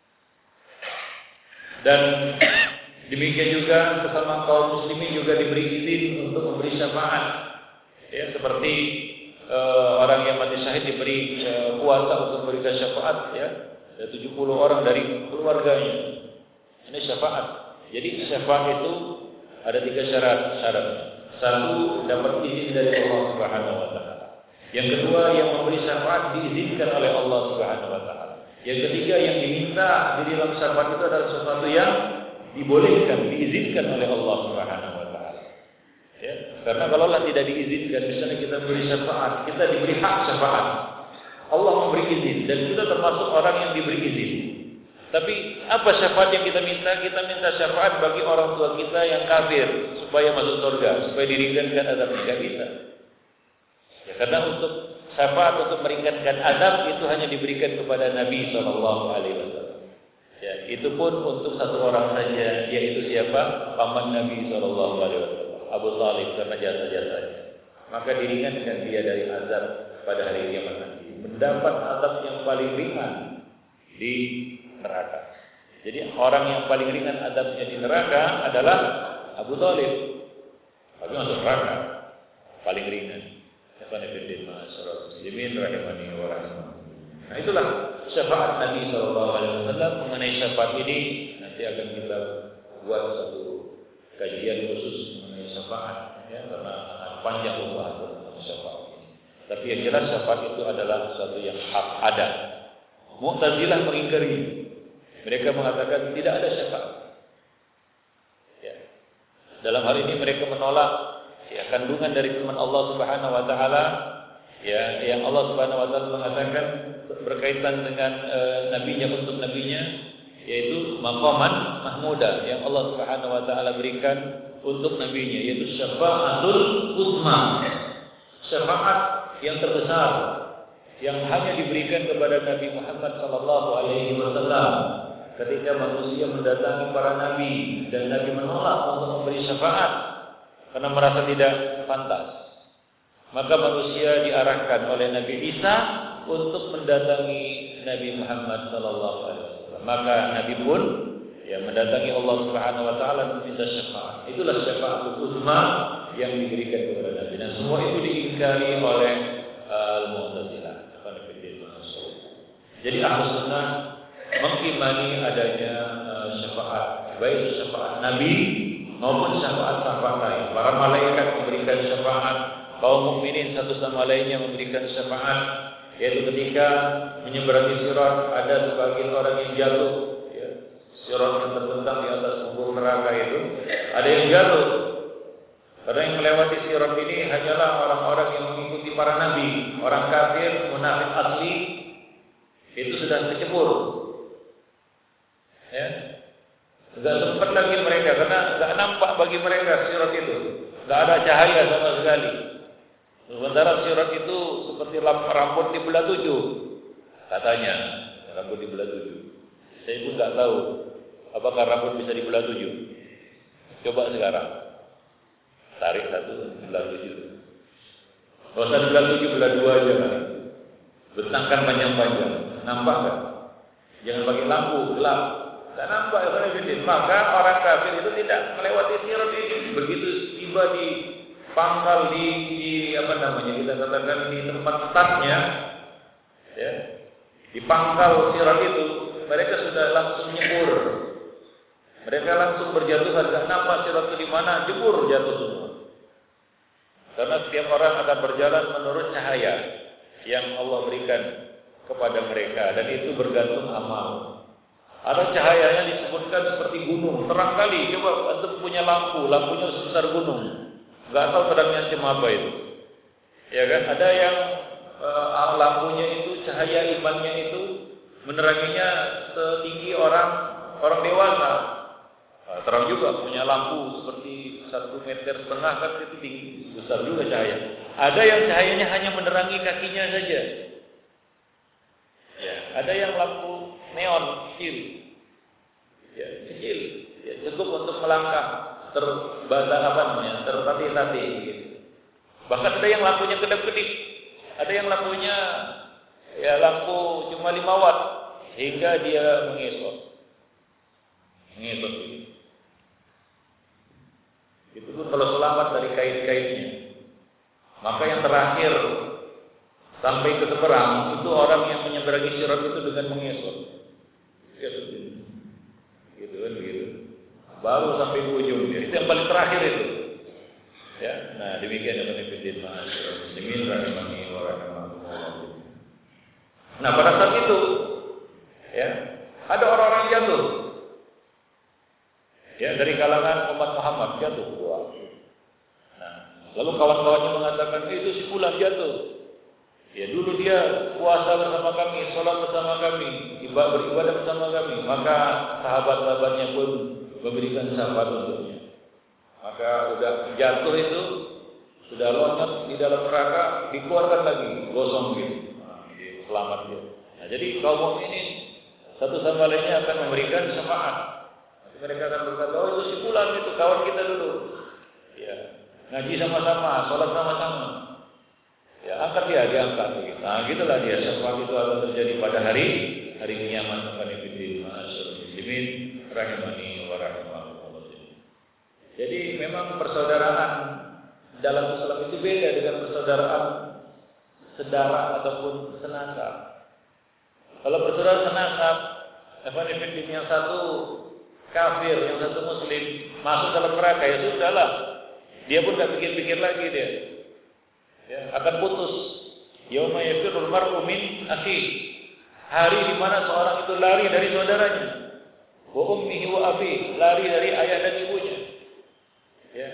Dan demikian juga sesama kaum muslimin juga diberi izin untuk memberi syafaat. Ya, seperti uh, orang yang mati syahid diberi uh, puasa untuk memberikan syafaat, ya. Ada tujuh puluh orang dari keluarganya. Ini syafaat. Jadi syafaat itu ada tiga syarat. Syarat satu, dapat izin dari Allah Subhanahu wa taala. Yang kedua, yang memberi syafaat diizinkan oleh Allah Subhanahu wa taala. Yang ketiga, yang diminta di dalam syafaat itu adalah sesuatu yang dibolehkan, diizinkan oleh Allah Subhanahu wa taala. Ya, karena kalau Allah tidak diizinkan, misalnya kita beri syafaat, kita diberi hak syafaat. Allah memberi izin dan kita termasuk orang yang diberi izin. Tapi apa syafaat yang kita minta? Kita minta syafaat bagi orang tua kita yang kafir supaya masuk surga, supaya diringankan azabnya. Tidak bisa. Ya, karena untuk syafaat untuk meringankan azab itu hanya diberikan kepada Nabi Shallallahu Alaihi Wasallam. Ya, itu pun untuk satu orang saja, yaitu siapa? Paman Nabi Shallallahu Alaihi Wasallam, Abu Thalib, karena jasa-jasanya. Maka diringankan dia dari azab pada hari kiamat nanti. Mendapat azab yang paling ringan di neraka. Jadi orang yang paling ringan azabnya di neraka adalah Abu Thalib. Tapi masuk neraka paling ringan. Muslimin rahimani wa rahimakumullah. Nah, itulah syafaat Nabi sallallahu alaihi wasallam. Mengenai syafaat ini nanti akan kita buat satu kajian khusus mengenai syafaat, ya, karena panjang pembahasan tentang syafaat ini. Tapi yang jelas syafaat itu adalah sesuatu yang hak ada. Mu'tazilah mengingkari. Mereka mengatakan tidak ada syafaat. Ya. Dalam hal ini mereka menolak ya kandungan dari firman Allah Subhanahu wa taala, ya, yang Allah Subhanahu wa taala mengatakan berkaitan dengan e, nabinya untuk nabinya, yaitu maqaman mahmuda yang Allah Subhanahu wa taala berikan untuk nabinya, yaitu syafaatul uzma, syafaat yang terbesar yang hanya diberikan kepada Nabi Muhammad sallallahu alaihi wasallam ketika manusia mendatangi para nabi dan Nabi menolak untuk memberi syafaat karena merasa tidak pantas. Maka manusia diarahkan oleh Nabi Isa untuk mendatangi Nabi Muhammad sallallahu alaihi wasallam. Maka Nabi pun ya mendatangi Allah Subhanahu wa taala meminta syafaat. Itulah syafaatul uzma yang diberikan kepada Nabi. Dan semua itu diingkari oleh uh, Al-Mu'tazilah. Jadi Ahlus Sunnah mengimani adanya uh, syafaat, baik syafaat Nabi maupun syafaat-syafaat lain. Para malaikat memberikan syafaat, kaum mukminin satu sama lainnya memberikan syafaat, yaitu ketika menyeberangi sirat ada sebagian orang yang jatuh, ya, sirat yang terbentang di atas punggung neraka itu, ada yang jatuh. Karena yang melewati sirat ini hanyalah orang-orang yang mengikuti para nabi. Orang kafir, munafik asli itu sudah tercebur. Ya. Enggak sempat lagi mereka karena enggak nampak bagi mereka sirat itu. Enggak ada cahaya sama sekali. Sementara sirat itu seperti rambut di belah tujuh. Katanya, rambut di belah tujuh. Saya pun enggak tahu apakah rambut bisa di belah tujuh. Coba sekarang. Tarik satu belah tujuh. Kalau satu belah tujuh belah dua aja kan. Bentangkan panjang-panjang. Nampak enggak? Jangan pakai lampu gelap. Tak nampak ya, maka orang kafir itu tidak melewati sirat ini. Begitu tiba di pangkal di, di apa namanya kita katakan di tempat startnya, ya, di pangkal sirat itu mereka sudah langsung nyebur. Mereka langsung berjatuhan, tak nampak sirat itu di mana, jebur jatuh semua. Karena setiap orang akan berjalan menurut cahaya yang Allah berikan kepada mereka, dan itu bergantung amal. Ada cahayanya disebutkan seperti gunung, terang kali. Coba antum punya lampu, lampunya sebesar gunung, nggak tahu terangnya macam apa itu. Ya kan? Ada yang uh, lampunya itu cahaya imannya itu meneranginya setinggi orang orang dewasa. Nah, terang juga, punya lampu seperti satu meter setengah kan itu tinggi, besar juga cahaya. Ada yang cahayanya hanya menerangi kakinya saja. Ya, ada yang lampu neon kecil, ya kecil, ya, cukup untuk melangkah, terbata apa namanya, tertatih-tatih. Gitu. Bahkan ada yang lampunya kedap-kedip, ada yang lampunya ya lampu cuma lima watt, hingga dia mengesot, mengesot gitu. Itu pun kalau selamat dari kait-kaitnya. Maka yang terakhir sampai ke seberang itu orang yang menyeberangi sirat itu dengan mengesot. Gitu kan begitu. Baru sampai ke ujungnya. Itu yang paling terakhir itu. Ya, nah demikian yang menjadi masyarakat muslimin rahimani wa rahimakumullah. Nah pada saat itu, ya ada orang-orang jatuh. Ya dari kalangan umat Muhammad jatuh. Nah, lalu kawan-kawannya mengatakan itu si fulan jatuh. Ya dulu dia puasa bersama kami, sholat bersama kami, ibadah beribadah bersama kami, maka sahabat-sahabatnya pun memberikan syafaat untuknya. Maka sudah jatuh itu, sudah loncat di dalam neraka, dikeluarkan lagi, gosong gitu, nah, selamat dia. Nah, jadi kaum mukminin satu sama lainnya akan memberikan syafaat. Mereka akan berkata, oh itu si fulan itu kawan kita dulu, ya ngaji sama-sama, sholat sama-sama. Ya, angkat dia, diangkat begitu. Nah, gitulah dia. Syafaat itu akan terjadi pada hari hari kiamat. Ma'asyarul muslimin rahimani wa rahimakumullah. Jadi memang persaudaraan dalam Islam itu beda dengan persaudaraan sedara ataupun senasab. Kalau persaudaraan senasab, Evangelis yang satu kafir, yang satu muslim, masuk dalam neraka, ya sudahlah. Dia pun tak pikir-pikir lagi dia. Ya, akan putus. Yauma yafirrul mar'u min akhihi. Hari di mana seorang itu lari dari saudaranya. Wa ummihi wa abihi, lari dari ayah dan ibunya. Ya.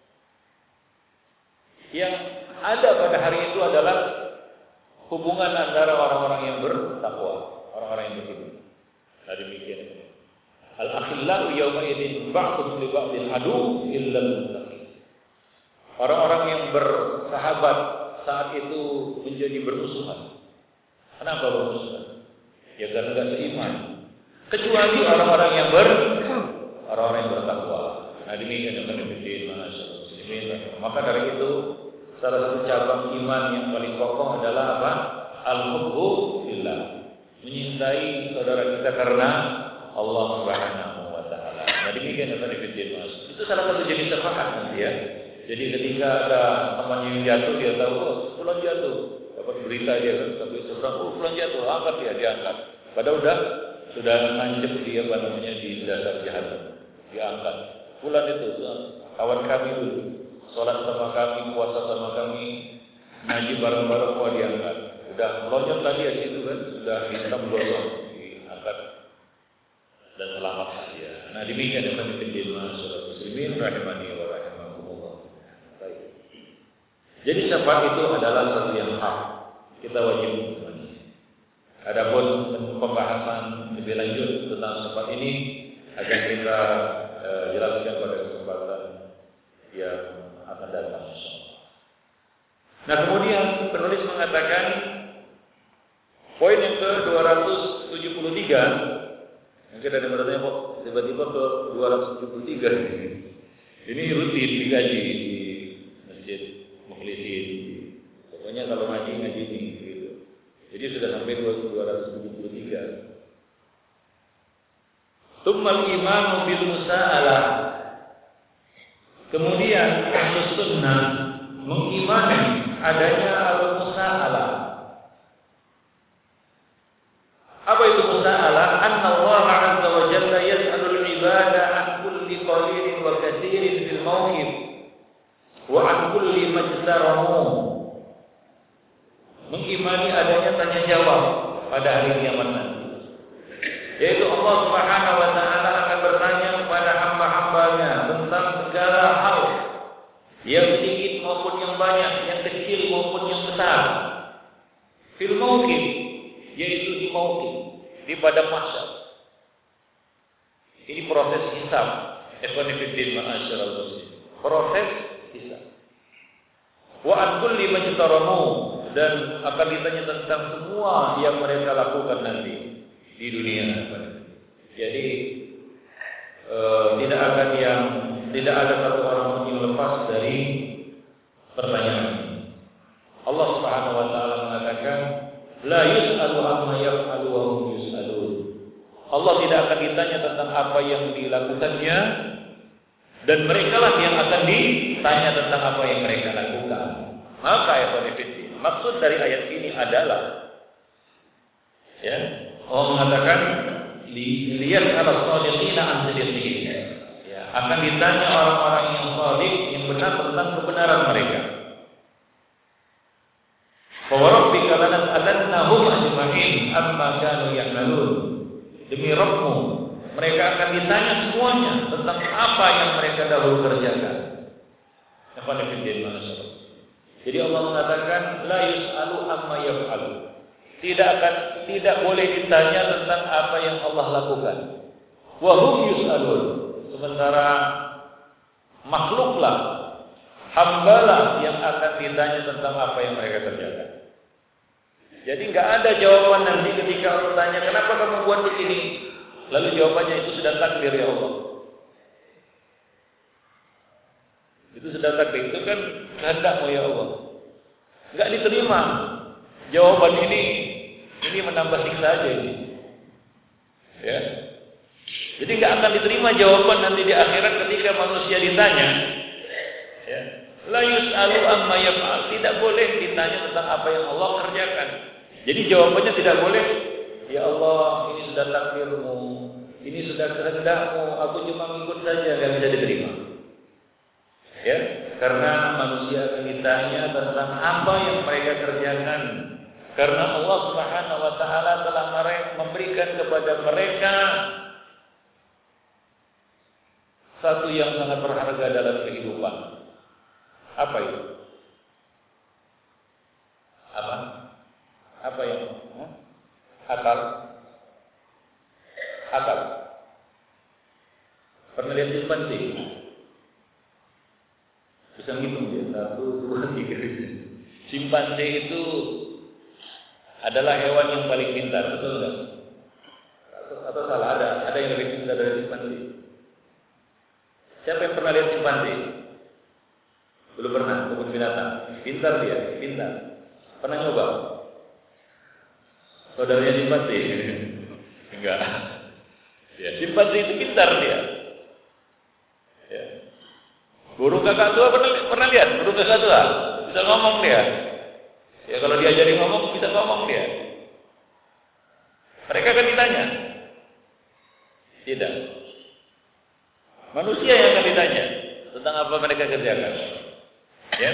Yang ada pada hari itu adalah hubungan antara orang-orang yang bertakwa, orang-orang yang beriman. Nah, demikian. Al-akhillau yauma idzin ba'dhum li ba'din adu illa al-muttaqin. Orang-orang yang bersahabat saat itu menjadi bermusuhan. Kenapa bermusuhan? Ya karena tidak seiman. Kecuali orang-orang yang ber orang-orang yang bertakwa. Nah, demikian yang menjadi masyarakat muslimin. Maka dari itu salah satu cabang iman yang paling kokoh adalah apa? Al-hubbu fillah. Menyintai saudara kita karena Allah Subhanahu wa taala. Nah, demikian yang menjadi masyarakat. Itu salah satu jenis syafaat nanti ya. Jadi ketika ada temannya yang jatuh, dia tahu, oh, pulang jatuh. Dapat berita dia kan, sampai seberang, oh, pulang jatuh, angkat dia, diangkat. Padahal udah sudah nancep dia, apa namanya, di dasar jahanam. Diangkat. Pulang itu, kawan kami dulu, sholat sama kami, puasa sama kami, ngaji bareng-bareng, oh diangkat. Udah loncat tadi ya situ kan, sudah hitam gosong, diangkat dan selamat saja. Nah, demikian yang kami penjil masyarakat muslimin rahimani wa rahimakumullah. Jadi syafaat itu adalah sesuatu yang hak. Kita wajib mengemani. Adapun pembahasan lebih lanjut tentang syafaat ini akan kita uh, jelaskan pada kesempatan yang akan datang. Nah, kemudian penulis mengatakan poin yang ke dua ratus tujuh puluh tiga. Yang kita ada bertanya kok tiba-tiba ke dua ratus tujuh puluh tiga. Ini rutin dikaji di masjid Mukhlisin. Pokoknya kalau ngaji ngaji ini gitu. Jadi sudah sampai dua ratus tujuh puluh tiga. Tsummal imanu bil musa'alah. Kemudian Ahlus Sunnah mengimani adanya al-musa'alah. Apa itu musa'alah? Anna Allah 'azza wa jalla yas'alul 'ibada an kulli qalilin wa katsirin fil mawqif wa an kulli majtaramu. Mengimani adanya tanya jawab pada hari kiamat nanti. Yaitu Allah Subhanahu wa taala akan bertanya kepada hamba-hambanya tentang segala hal, yang sedikit maupun yang banyak, yang kecil maupun yang besar. Fil mauqif, yaitu di mauqif, di padang mahsyar. Ini proses hisab. Ikhwanifiddin ma'asyiral muslimin. Proses hisab. Wa an kulli majtaramu, dan akan ditanya tentang semua yang mereka lakukan nanti di dunia. Jadi e, tidak akan yang tidak ada satu orang pun yang lepas dari pertanyaan ini. Allah Subhanahu wa taala mengatakan, la yus'alu amma yaf'alu wa hum yus'alun. Allah tidak akan ditanya tentang apa yang dilakukannya, dan merekalah yang akan ditanya tentang apa yang mereka lakukan. Maka ya Qanifiddin, maksud dari ayat ini adalah, ya, Allah mengatakan lihat ala shadiqina an sidqihim. Ya, akan ditanya orang-orang yang shadiq, yang benar tentang kebenaran mereka. Fa rabbika lanas'alannahum ajma'in amma kanu ya'malun. Demi Rabbmu, mereka akan ditanya semuanya tentang apa yang mereka dahulu kerjakan. Apa yang Jadi Allah mengatakan la yus'alu amma yaf'alu. Tidak akan tidak boleh ditanya tentang apa yang Allah lakukan. Wa hum yus'alun. Sementara makhluklah, hambalah yang akan ditanya tentang apa yang mereka kerjakan. Jadi nggak ada jawaban nanti ketika Allah tanya, kenapa kamu buat begini? Lalu jawabannya itu sudah takdir ya Allah. Itu sudah takdir, itu kan kehendakmu ya Allah. Nggak diterima jawaban ini, ini menambah siksa aja ini. Ya. Jadi nggak akan diterima jawaban nanti di akhirat ketika manusia ditanya. Ya. La yus'alu amma yaf'al, tidak boleh ditanya tentang apa yang Allah kerjakan. Jadi jawabannya tidak boleh, ya Allah, ini sudah takdirmu, ini sudah kehendakmu, aku cuma ngikut saja, nggak bisa diterima. Ya, karena manusia akan ditanya tentang apa yang mereka kerjakan. Karena Allah Subhanahu wa taala telah memberikan kepada mereka satu yang sangat berharga dalam kehidupan. Apa itu? Apa? Apa yang? Huh? Akal. Akal. Pernah lihat simpanse? Bisa ngitung dia, satu, dua, tiga. Simpanse itu adalah hewan yang paling pintar, betul nggak? Atau, atau salah, ada, ada yang lebih pintar dari simpanse. Siapa yang pernah lihat simpanse? Belum pernah, kebun binatang. Pintar dia, pintar. Pernah nyoba? Saudaranya simpanse? Enggak. Ya, simpanse itu pintar dia. Ya. Burung kakak tua pernah, pernah lihat? Burung kakak tua bisa ngomong dia. Ya kalau diajari ngomong bisa ngomong dia. Mereka akan ditanya. Tidak. Manusia yang akan ditanya tentang apa mereka kerjakan. Ya.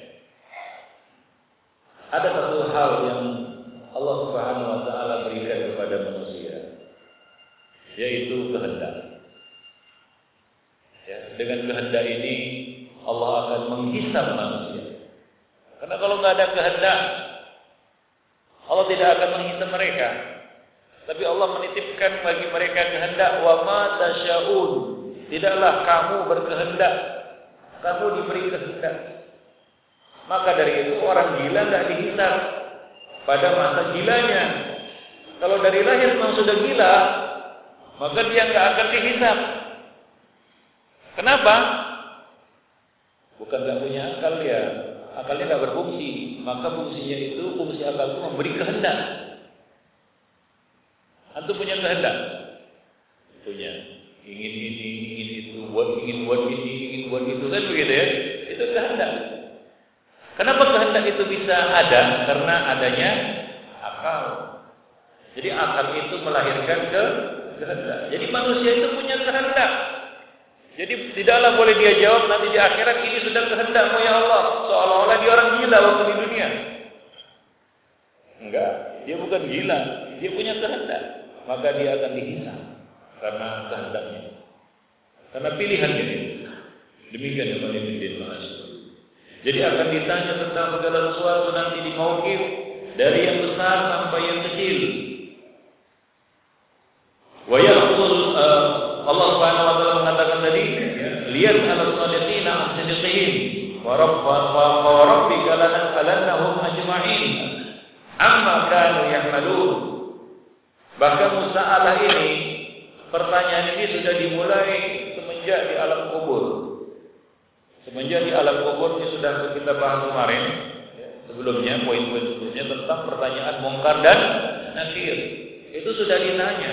Ada satu hal yang Allah Subhanahu wa taala berikan kepada manusia, yaitu kehendak. Ya, dengan kehendak ini Allah akan menghisab manusia. Karena kalau nggak ada kehendak, Allah tidak akan menghisab mereka. Tapi Allah menitipkan bagi mereka kehendak. Wa ma tasyaun. Tidaklah kamu berkehendak, kamu diberi kehendak. Maka dari itu orang gila nggak dihisab pada masa gilanya. Kalau dari lahir memang sudah gila, maka dia nggak akan dihisab. Kenapa? Bukan nggak punya akal dia, akalnya nggak berfungsi. Maka fungsinya itu, fungsi akal itu memberi kehendak. Antum punya kehendak? Punya. Ingin ini, ingin itu, buat ingin buat ini, ingin buat itu, kan begitu ya? Itu kehendak. Kenapa kehendak itu bisa ada? Karena adanya akal. Jadi akal itu melahirkan ke kehendak. Jadi manusia itu punya kehendak. Jadi tidaklah boleh dia jawab nanti di akhirat, ini sudah kehendakmu ya Allah, seolah-olah dia orang gila waktu di dunia. Enggak, dia bukan gila, dia punya kehendak. Maka dia akan dihisab karena kehendaknya, karena pilihan dia. Demikian yang paling penting bahas. Jadi akan ditanya tentang segala sesuatu nanti di mauqif, dari yang besar sampai yang kecil. Wa yaqul uh, Allah Subhanahu wa taala mengatakan tadi, lihat al-shadiqina as-sidqin wa rabbika lanas'alannahum ajma'in amma kanu ya'malun. Bahkan musa'alah ini, pertanyaan ini sudah dimulai semenjak di alam kubur. Semenjak di alam kubur ini sudah kita bahas kemarin, sebelumnya, poin-poin sebelumnya tentang pertanyaan Munkar dan Nakir. Itu sudah ditanya.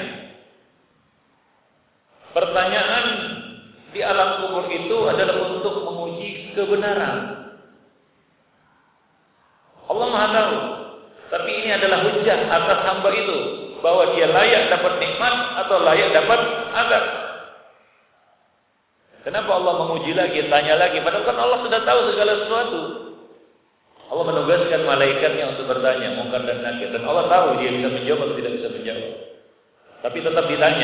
Pertanyaan di alam kubur itu adalah untuk menguji kebenaran. Allah Maha tahu, tapi ini adalah hujjah atas hamba itu bahwa dia layak dapat nikmat atau layak dapat azab. Kenapa Allah menguji lagi, tanya lagi? Padahal kan Allah sudah tahu segala sesuatu. Allah menugaskan malaikatnya untuk bertanya, Munkar dan Nakir, dan Allah tahu dia bisa menjawab atau tidak bisa menjawab. Tapi tetap ditanya.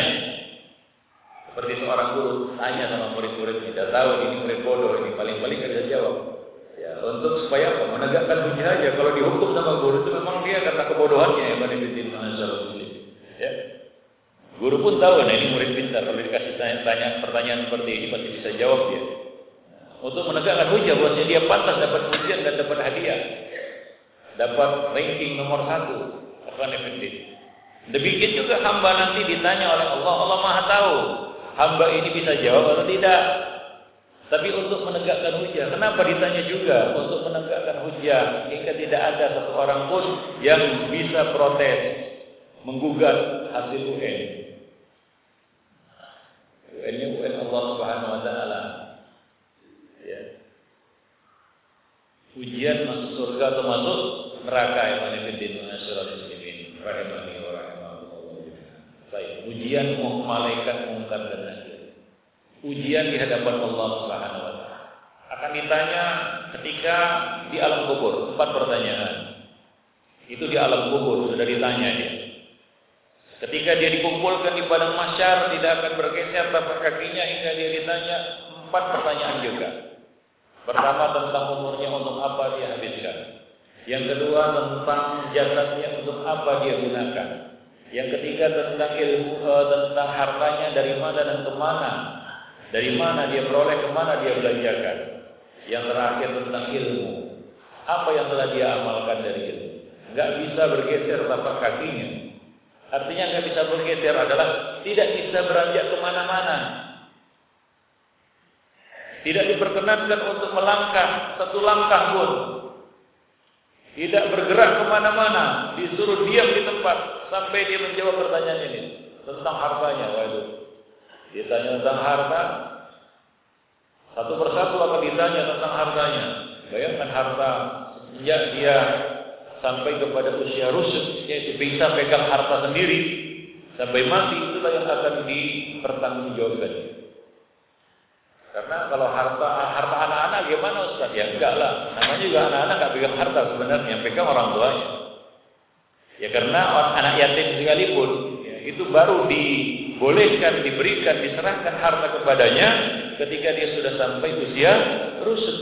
Seperti seorang guru tanya sama murid-muridnya, tidak tahu ini murid bodoh, ini paling-paling tidak bisa jawab. Ya, untuk supaya apa? Menegakkan hujah aja. Kalau dihukum sama guru itu memang dia karena kebodohannya ya, Banifitin Muslim. Ya. Guru pun tahu, nah ini murid pintar. Kalau dikasih tanya-tanya pertanyaan seperti ini pasti bisa jawab dia. Untuk menegakkan hujah, buatnya dia pantas dapat ujian dan dapat hadiah, dapat ranking nomor satu. Banifitin. Demikian juga hamba nanti ditanya oleh Allah. Allah Maha tahu hamba ini bisa jawab atau tidak. Tapi untuk menegakkan hujah, kenapa ditanya juga? Untuk menegakkan hujah, hingga tidak ada satu orang pun yang bisa protes, menggugat hasil U N. U N-nya U N Allah Subhanahu Wa Taala. Ya. Ujian masuk surga atau masuk neraka ya Banifitin Masyarakat Muslimin. Rahimani wa rahimahullah. Baik, ujian malaikat mungkar dan nakir. Ujian di hadapan Allah Subhanahu wa taala. Akan ditanya ketika di alam kubur, empat pertanyaan. Itu di alam kubur sudah ditanya dia. Ketika dia dikumpulkan di padang mahsyar tidak akan bergeser tapak kakinya hingga dia ditanya empat pertanyaan juga. Pertama tentang umurnya, untuk apa dia habiskan. Yang kedua tentang jasadnya, untuk apa dia gunakan. Yang ketiga tentang ilmu, tentang hartanya dari mana dan kemana. Dari mana dia peroleh, kemana dia belanjakan. Yang terakhir tentang ilmu. Apa yang telah dia amalkan dari ilmu. Enggak bisa bergeser tapak kakinya. Artinya enggak bisa bergeser adalah tidak bisa beranjak kemana-mana. Tidak diperkenankan untuk melangkah satu langkah pun. Tidak bergerak kemana-mana. Disuruh diam di tempat sampai dia menjawab pertanyaan ini. Tentang hartanya. Waduh. Ditanya tentang harta, satu persatu akan ditanya tentang hartanya. Bayangkan harta sejak dia sampai kepada usia rusuk, yaitu bisa pegang harta sendiri sampai mati, itulah yang akan dipertanggungjawabkan. Karena kalau harta harta anak-anak gimana Ustaz? Ya enggak lah. Namanya juga anak-anak enggak pegang harta sebenarnya, yang pegang orang tuanya. Ya karena anak yatim sekalipun ya, itu baru dibolehkan, diberikan, diserahkan harta kepadanya ketika dia sudah sampai usia rusuk.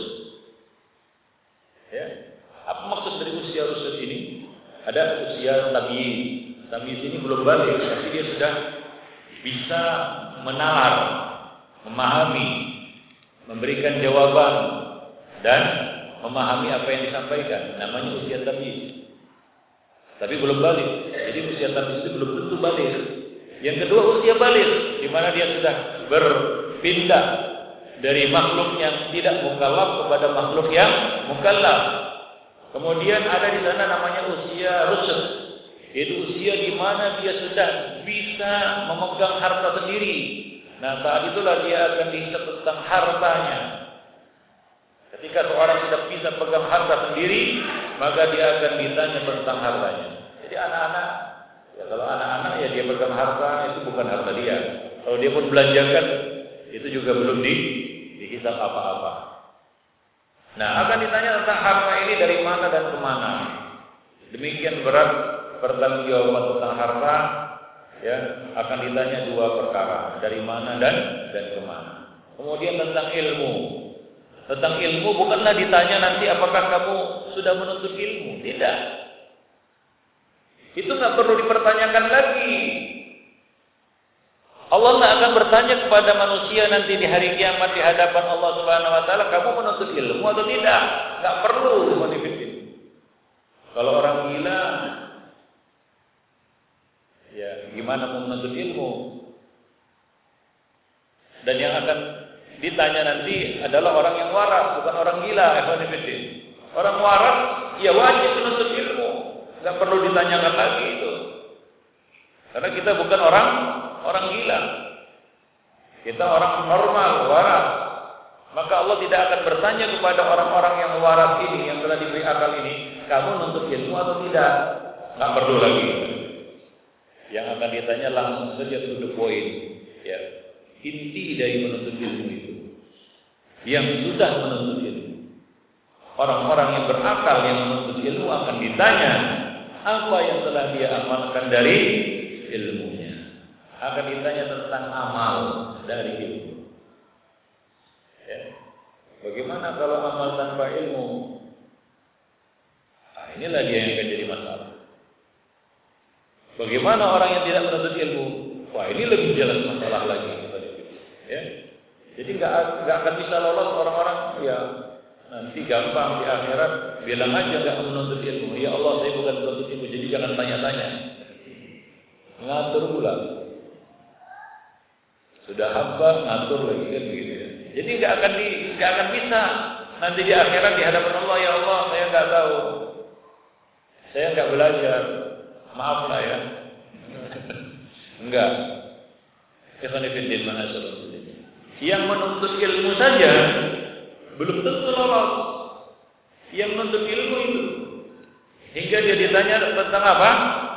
Ya. Apa maksud dari usia rusuk ini? Ada usia tamyiz. Tamyiz ini belum balik, tapi dia sudah bisa menalar, memahami, memberikan jawaban dan memahami apa yang disampaikan. Namanya usia tamyiz. Tapi belum balik. Jadi usia tamyiz itu belum tentu balik. Yang kedua usia balik, di mana dia sudah berpindah dari makhluk yang tidak mukallaf kepada makhluk yang mukallaf. Kemudian ada di sana namanya usia rusuk. Itu usia di mana dia sudah bisa memegang harta sendiri. Nah, saat itulah dia akan dihisab tentang hartanya. Ketika seorang sudah bisa pegang harta sendiri, maka dia akan ditanya tentang hartanya. Jadi anak-anak, ya kalau anak-anak ya dia pegang harta, itu bukan harta dia. Kalau dia pun belanjakan, itu juga belum di, dihisab apa-apa. Nah, akan ditanya tentang harta ini dari mana dan kemana. Demikian berat pertanggungjawaban tentang harta, ya akan ditanya dua perkara, dari mana dan dan kemana. Kemudian tentang ilmu. Tentang ilmu bukanlah ditanya nanti apakah kamu sudah menuntut ilmu. Tidak. Itu nggak perlu dipertanyakan lagi. Allah nggak akan bertanya kepada manusia nanti di hari kiamat di hadapan Allah Subhanahu Wa Taala, kamu menuntut ilmu atau tidak? Nggak perlu modifikasi. Kalau orang gila, ya gimana mau menuntut ilmu? Dan yang akan ditanya nanti adalah orang yang waras, bukan orang gila. Orang waras, ya wajib menuntut ilmu, nggak perlu ditanyakan lagi itu. Karena kita bukan orang orang gila. Kita orang normal, waras. Maka Allah tidak akan bertanya kepada orang-orang yang waras ini, yang telah diberi akal ini, kamu menuntut ilmu atau tidak? Nggak perlu lagi. Yang akan ditanya langsung saja to the point. Ya. Inti dari menuntut ilmu itu. Yang sudah menuntut ilmu. Orang-orang yang berakal yang menuntut ilmu akan ditanya apa yang telah dia amalkan dari ilmunya. Akan ditanya tentang amal dari ilmu. Ya. Bagaimana kalau amal tanpa ilmu? Nah, inilah dia yang akan jadi masalah. Bagaimana orang yang tidak menuntut ilmu? Wah, ini lebih jelas masalah lagi. Ya. Jadi nggak nggak akan bisa lolos orang-orang ya nanti gampang di akhirat bilang aja nggak menuntut ilmu. Ya Allah, saya bukan menuntut ilmu, jadi jangan tanya-tanya. Ngatur pula. Sudah hamba ngatur lagi kan begitu ya. Jadi nggak akan di nggak akan bisa nanti di akhirat di hadapan Allah, ya Allah saya nggak tahu, saya nggak belajar, maaf lah ya. Enggak. Ikhwanifidin ma'asyarul. Yang menuntut ilmu saja belum tentu lolos. Yang menuntut ilmu itu hingga dia ditanya tentang apa?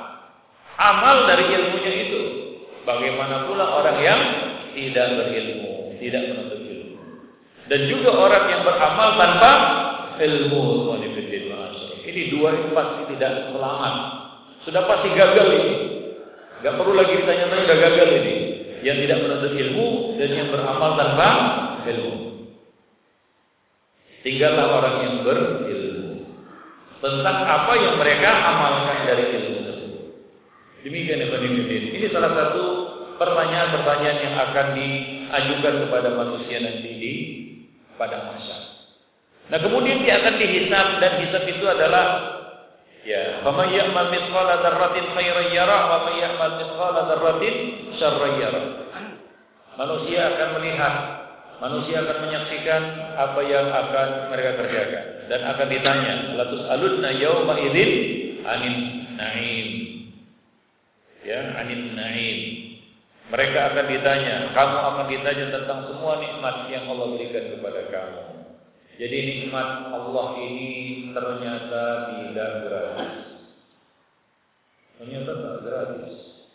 Amal dari ilmunya itu. Bagaimana pula orang yang tidak berilmu, tidak menuntut ilmu. Dan juga orang yang beramal tanpa ilmu. Ini dua yang pasti tidak selamat. Sudah pasti gagal ini. Gak perlu lagi ditanya-tanya, sudah gagal ini. Yang tidak menuntut ilmu dan yang beramal tanpa ilmu. Tinggallah orang yang berilmu tentang apa yang mereka amalkan dari ilmu tersebut. Demikian ya pendidikan. Ini salah satu pertanyaan-pertanyaan yang akan diajukan kepada manusia nanti di padang mahsyar. Nah, kemudian dia akan dihisab, dan hisab itu adalah ya, faman ya'mal mithqala dzarratin khairan yarah wa man ya'mal mithqala dzarratin syarran yarah. Manusia akan melihat, manusia akan menyaksikan apa yang akan mereka kerjakan dan akan ditanya, latus alunna yauma idzin anin na'im. Ya, anin na'im. Mereka akan ditanya, kamu akan ditanya tentang semua nikmat yang Allah berikan kepada kamu. Jadi nikmat Allah ini ternyata tidak gratis. Ternyata tidak gratis.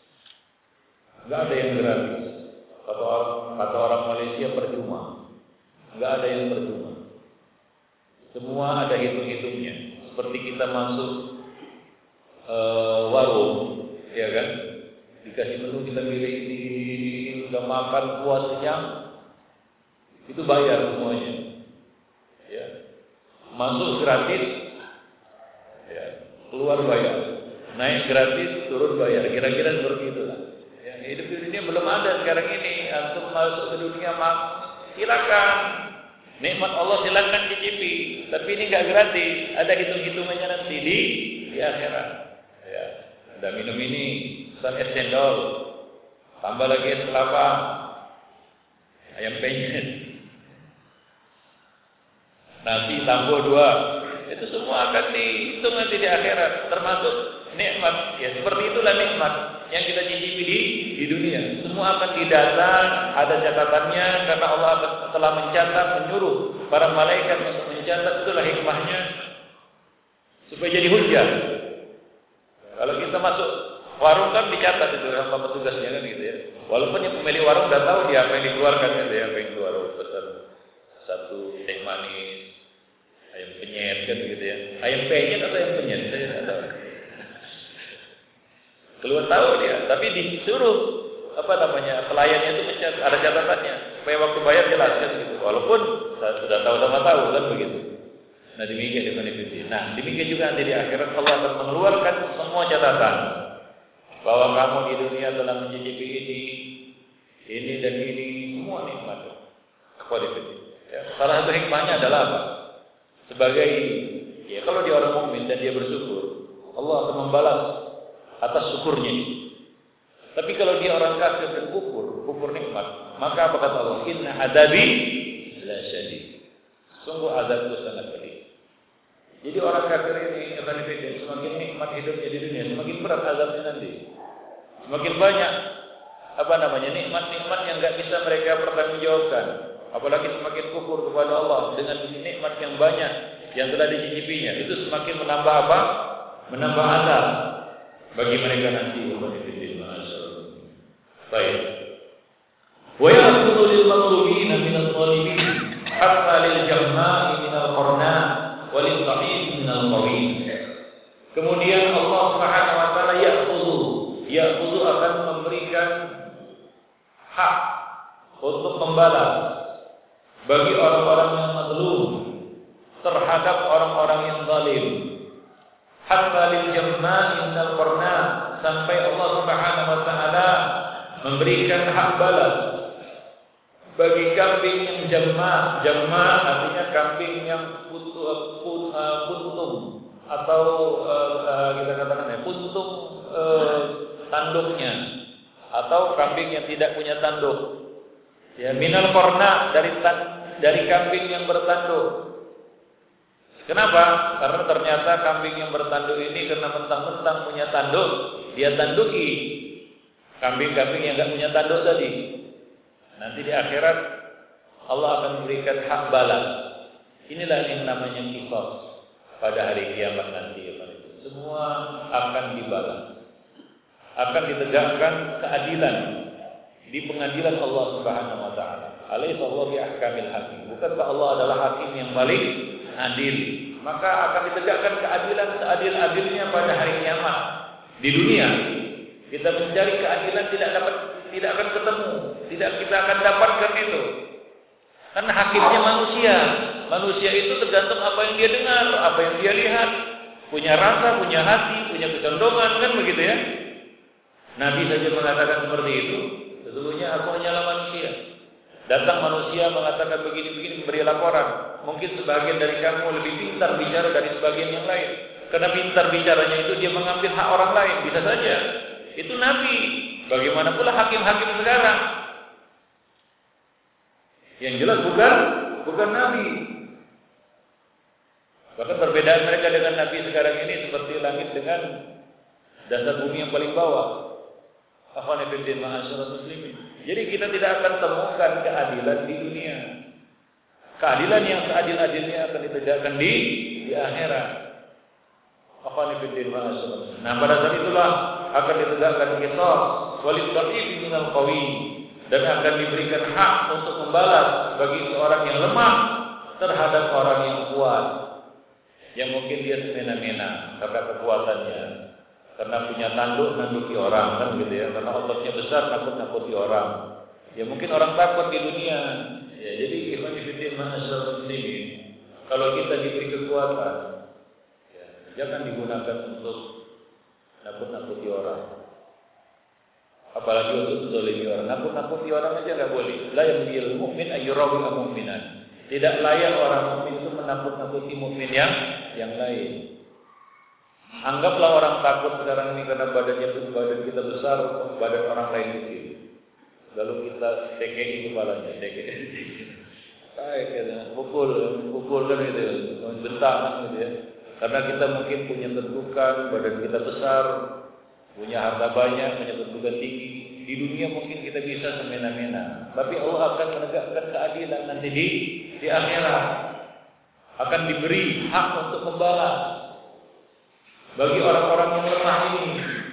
Enggak ada yang gratis. Kata orang, kata orang Malaysia percuma. Enggak ada yang percuma. Semua ada hitung-hitungnya. Seperti kita masuk uh, warung, ya kan? Dikasih menu kita pilih ini, udah makan puas kenyang, itu bayar semuanya. Ya. Masuk gratis, ya, keluar bayar. Naik gratis, turun bayar. Kira-kira seperti itulah. Ya, hidup di dunia belum ada sekarang ini. Antum masuk ke dunia, mak, silakan. Nikmat Allah silakan cicipi. Tapi ini enggak gratis. Ada hitung-hitungannya nanti di di akhirat. Ya. Ada minum ini, pesan es cendol, tambah lagi es kelapa, ayam penyet, nasi tambah dua. Itu semua akan dihitung nanti di akhirat, termasuk nikmat. Ya, seperti itulah nikmat yang kita cicipi di di dunia. Semua akan didata, ada catatannya, karena Allah telah mencatat, menyuruh para malaikat untuk mencatat. Itulah hikmahnya supaya jadi hujah. Kalau kita masuk warung kan dicatat itu sama petugasnya kan gitu ya. Walaupun yang pemilik warung udah tahu dia apa yang dikeluarkan gitu ya, apa yang keluar pesan satu teh manis, ayam penyet kan gitu ya. Ayam penyet atau ayam penyet saya tidak tahu. Keluar tahu dia, tapi disuruh apa namanya pelayannya itu mencatat, ada catatannya supaya waktu bayar jelas kan gitu. Walaupun sudah tahu sama tahu kan begitu. Nah demikian demikian. Nah demikian juga nanti di akhirat Allah akan mengeluarkan semua catatan bahwa kamu di dunia telah mencicipi ini, ini dan ini, semua nikmat. Ya, salah satu hikmahnya adalah apa? Sebagai ya kalau dia orang mukmin dan dia bersyukur, Allah akan membalas atas syukurnya. Tapi kalau dia orang kafir dan kufur, kufur nikmat, maka apa kata Allah? Inna adabi la syadid. Sungguh azabku sangat pedih. Jadi orang kafir ini akan dipikir semakin nikmat hidupnya di dunia, semakin berat azabnya nanti. Semakin banyak apa namanya nikmat-nikmat yang enggak bisa mereka pertanggungjawabkan. Apalagi semakin kufur kepada Allah dengan nikmat yang banyak yang telah dicicipinya, itu semakin menambah apa? Menambah azab bagi mereka nanti. Baik. Wa ya'khudhu lil matlubin min al-zalimin hatta lil jamma'i min al-qarna walil qa'id min al-qawin. Kemudian Allah Subhanahu wa taala ya'khudhu, ya'khudhu akan memberikan hak untuk membalas bagi orang-orang yang mazlum, terhadap orang-orang yang zalim. Hatta lil jamma'i minal qarna, sampai Allah Subhanahu wa taala memberikan hak balas bagi kambing yang jamma. Jamma artinya kambing yang putu, put, uh, puntung atau uh, uh, kita katakan ya puntung uh, tanduknya, atau kambing yang tidak punya tanduk. Ya, minal qarna, dari tan, dari kambing yang bertanduk. Kenapa? Karena ternyata kambing yang bertanduk ini karena mentang-mentang punya tanduk, dia tanduki kambing-kambing yang enggak punya tanduk tadi. Nanti di akhirat Allah akan memberikan hak balas. Inilah yang namanya qisas pada hari kiamat nanti ya Pak. Semua akan dibalas. Akan ditegakkan keadilan di pengadilan Allah Subhanahu wa taala. Alaysa Allahu bi ahkamil hakim. Bukankah Allah adalah hakim yang paling adil? Maka akan ditegakkan keadilan seadil-adilnya pada hari kiamat. Di dunia kita mencari keadilan tidak dapat, tidak akan ketemu, tidak kita akan dapatkan itu. Karena hakimnya manusia. Manusia itu tergantung apa yang dia dengar, apa yang dia lihat, punya rasa, punya hati, punya kecondongan, kan begitu ya. Nabi saja mengatakan seperti itu. Sesungguhnya aku hanyalah manusia. Datang manusia mengatakan begini-begini, memberi laporan. Mungkin sebagian dari kamu lebih pintar bicara dari sebagian yang lain. Karena pintar bicaranya itu dia mengambil hak orang lain. Bisa saja. Itu Nabi. Bagaimana pula hakim-hakim sekarang? Yang jelas bukan bukan Nabi. Bahkan perbedaan mereka dengan Nabi sekarang ini seperti langit dengan dasar bumi yang paling bawah. Akhwani fillah ma'asyiral muslimin. Jadi kita tidak akan temukan keadilan di dunia. Keadilan yang seadil-adilnya akan ditegakkan di di akhirat. Akhwani fillah ma'asyiral muslimin. Nah, pada saat itulah akan ditegakkan qisas walid dhaif minal qawi, dan akan diberikan hak untuk membalas bagi seorang yang lemah terhadap orang yang kuat. Yang mungkin dia semena-mena karena kekuatannya, karena punya tanduk nanduki orang, kan gitu ya. Karena ototnya besar nakut-nakuti orang. Ya mungkin orang takut di dunia. Ya, jadi ikhwan fillah ma'asyiral muslimin, kalau kita diberi kekuatan, ya, jangan digunakan untuk nakut-nakuti orang. Apalagi untuk zalimi orang. Nakut-nakuti orang aja enggak boleh. La yamil mu'min ayyurawi mu'minan. Tidak layak orang mukmin itu menakut-nakuti mukmin yang yang lain. Anggaplah orang takut sekarang ini karena badannya badan kita besar, badan orang lain kecil. Lalu kita T K I kepalanya, T K I. Kayak gitu, pukul, pukul kan gitu, bentak kan gitu ya. Karena kita mungkin punya kedudukan, badan kita besar, punya harta banyak, punya kedudukan tinggi. Di dunia mungkin kita bisa semena-mena, tapi Allah akan menegakkan keadilan nanti di di akhirat. Akan diberi hak untuk membalas bagi orang-orang yang lemah ini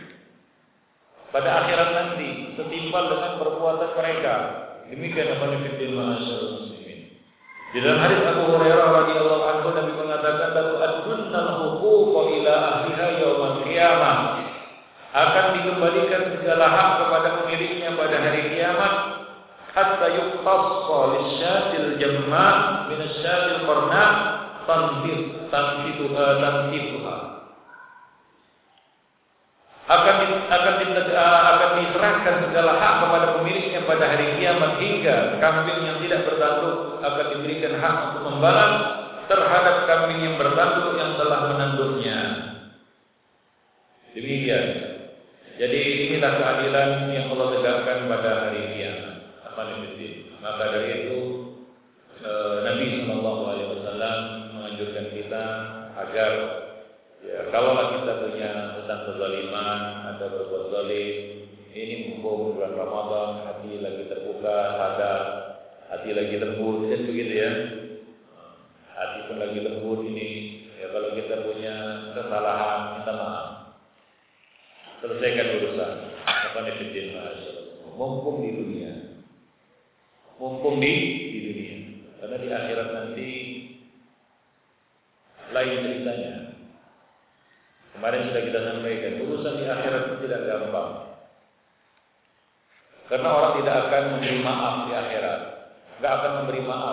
pada akhirat nanti, setimpal dengan perbuatan mereka. Demikian apa yang kita ma'asyiral muslimin. Di dalam hadis Abu Hurairah radhiyallahu anhu, Nabi mengatakan, "La tu'addunnal huquqa ila ahliha yaumal qiyamah." Akan dikembalikan segala hak kepada pemiliknya pada hari kiamat, hatta yuqtassa lisyatil jamma min asyatil qarna tanfid tanfiduha tanfiduha. Akan akan akan diserahkan segala hak kepada pemiliknya pada hari kiamat, hingga kambing yang tidak bertanduk akan diberikan hak untuk membalas terhadap kambing yang bertanduk yang telah menanduknya. Demikian. Jadi inilah keadilan yang Allah tegakkan pada hari kiamat. Apa namanya? Maka dari itu Nabi Shallallahu Alaihi Wasallam menganjurkan kita agar ya, kalau kita punya tentang kezaliman atau berbuat zalim, ini mumpung bulan Ramadan, hati lagi terbuka, sadar, hati lagi lembut, dan begitu ya. Hati pun lagi lembut ini. Ya, kalau kita punya kesalahan, minta maaf. Selesaikan urusan. Apa nifidin ma'asyarakat. Mumpung di dunia. Mumpung di, di dunia. Karena di akhirat nanti lain ceritanya. Kemarin sudah kita sampaikan, urusan di akhirat itu tidak gampang. Karena orang tidak akan memberi maaf di akhirat. nggak akan memberi maaf.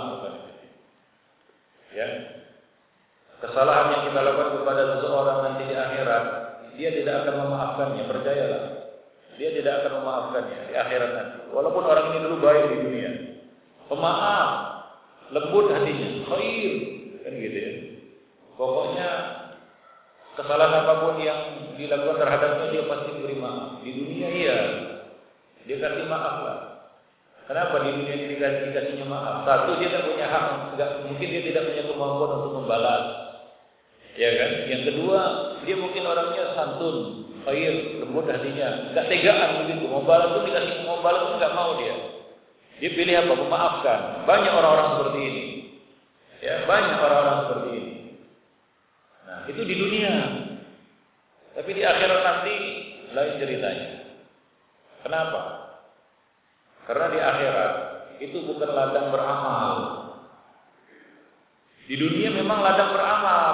Ya, kesalahan yang kita lakukan kepada seseorang nanti di akhirat, dia tidak akan memaafkannya, percayalah. Dia tidak akan memaafkannya di akhirat nanti. Walaupun orang ini dulu baik di dunia, pemaaf, lembut hatinya, khair, kan gitu ya. Pokoknya kesalahan apapun yang dilakukan terhadapnya dia pasti beri maaf. Di dunia iya, dia kasih maaf lah. Kenapa di dunia ini dikasih dikasihnya maaf? Satu, dia tidak punya hak, enggak, mungkin dia tidak punya kemampuan untuk membalas, ya kan? Yang kedua, dia mungkin orangnya santun, khair, lembut hatinya, enggak tegaan begitu. Mau balas pun dikasih mau balas pun enggak mau dia. Dia pilih apa? Memaafkan. Banyak orang-orang seperti ini. Ya, banyak orang-orang seperti ini. Nah, itu di dunia. Tapi di akhirat nanti lain ceritanya. Kenapa? Karena di akhirat itu bukan ladang beramal. Di dunia memang ladang beramal.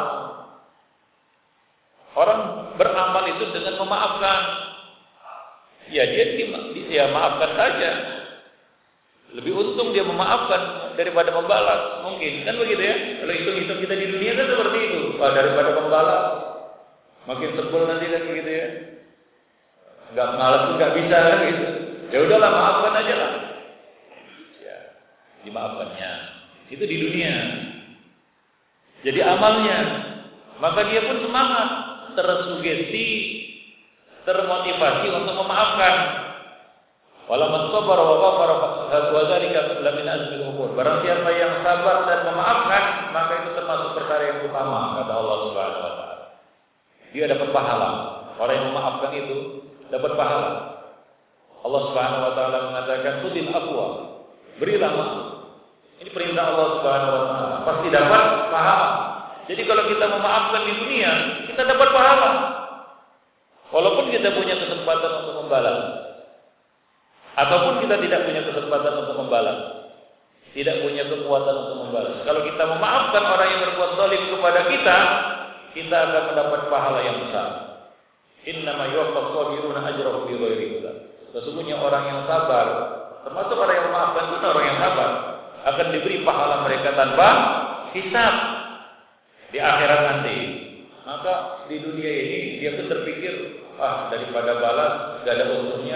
Orang beramal itu dengan memaafkan. Ya dia dia maafkan saja. Lebih untung dia memaafkan daripada membalas. Mungkin kan begitu ya. Kalau hitung-hitung kita di dunia kan seperti itu. Wah, daripada membalas makin sebel nanti kan begitu ya. Enggak malas pun enggak bisa kan gitu. Ya udahlah, maafkan aja lah. Ya, dimaafkannya. Itu di dunia. Jadi amalnya, maka dia pun semangat, tersugesti, termotivasi untuk memaafkan. Wala man sabara wa ghafara fa dzalika min azmil umur. Barang siapa yang sabar dan memaafkan, maka itu termasuk perkara yang utama, kata Allah Subhanahu wa taala. Dia dapat pahala. Orang yang memaafkan itu dapat pahala. Allah Subhanahu wa taala mengatakan khudil afwa, berilah maaf. Ini perintah Allah Subhanahu wa taala, pasti dapat pahala. Jadi kalau kita memaafkan di dunia, kita dapat pahala. Walaupun kita punya kesempatan untuk membalas, ataupun kita tidak punya kesempatan untuk membalas, tidak punya kekuatan untuk membalas. Kalau kita memaafkan orang yang berbuat zalim kepada kita, kita akan mendapat pahala yang besar. Innama yuwaffas sabiruna ajrahum bighairi hisab. Sesungguhnya orang yang sabar, termasuk orang yang memaafkan itu orang yang sabar, akan diberi pahala mereka tanpa hisab di akhirat nanti. Maka di dunia ini dia pun terpikir, ah daripada balas gak ada untungnya,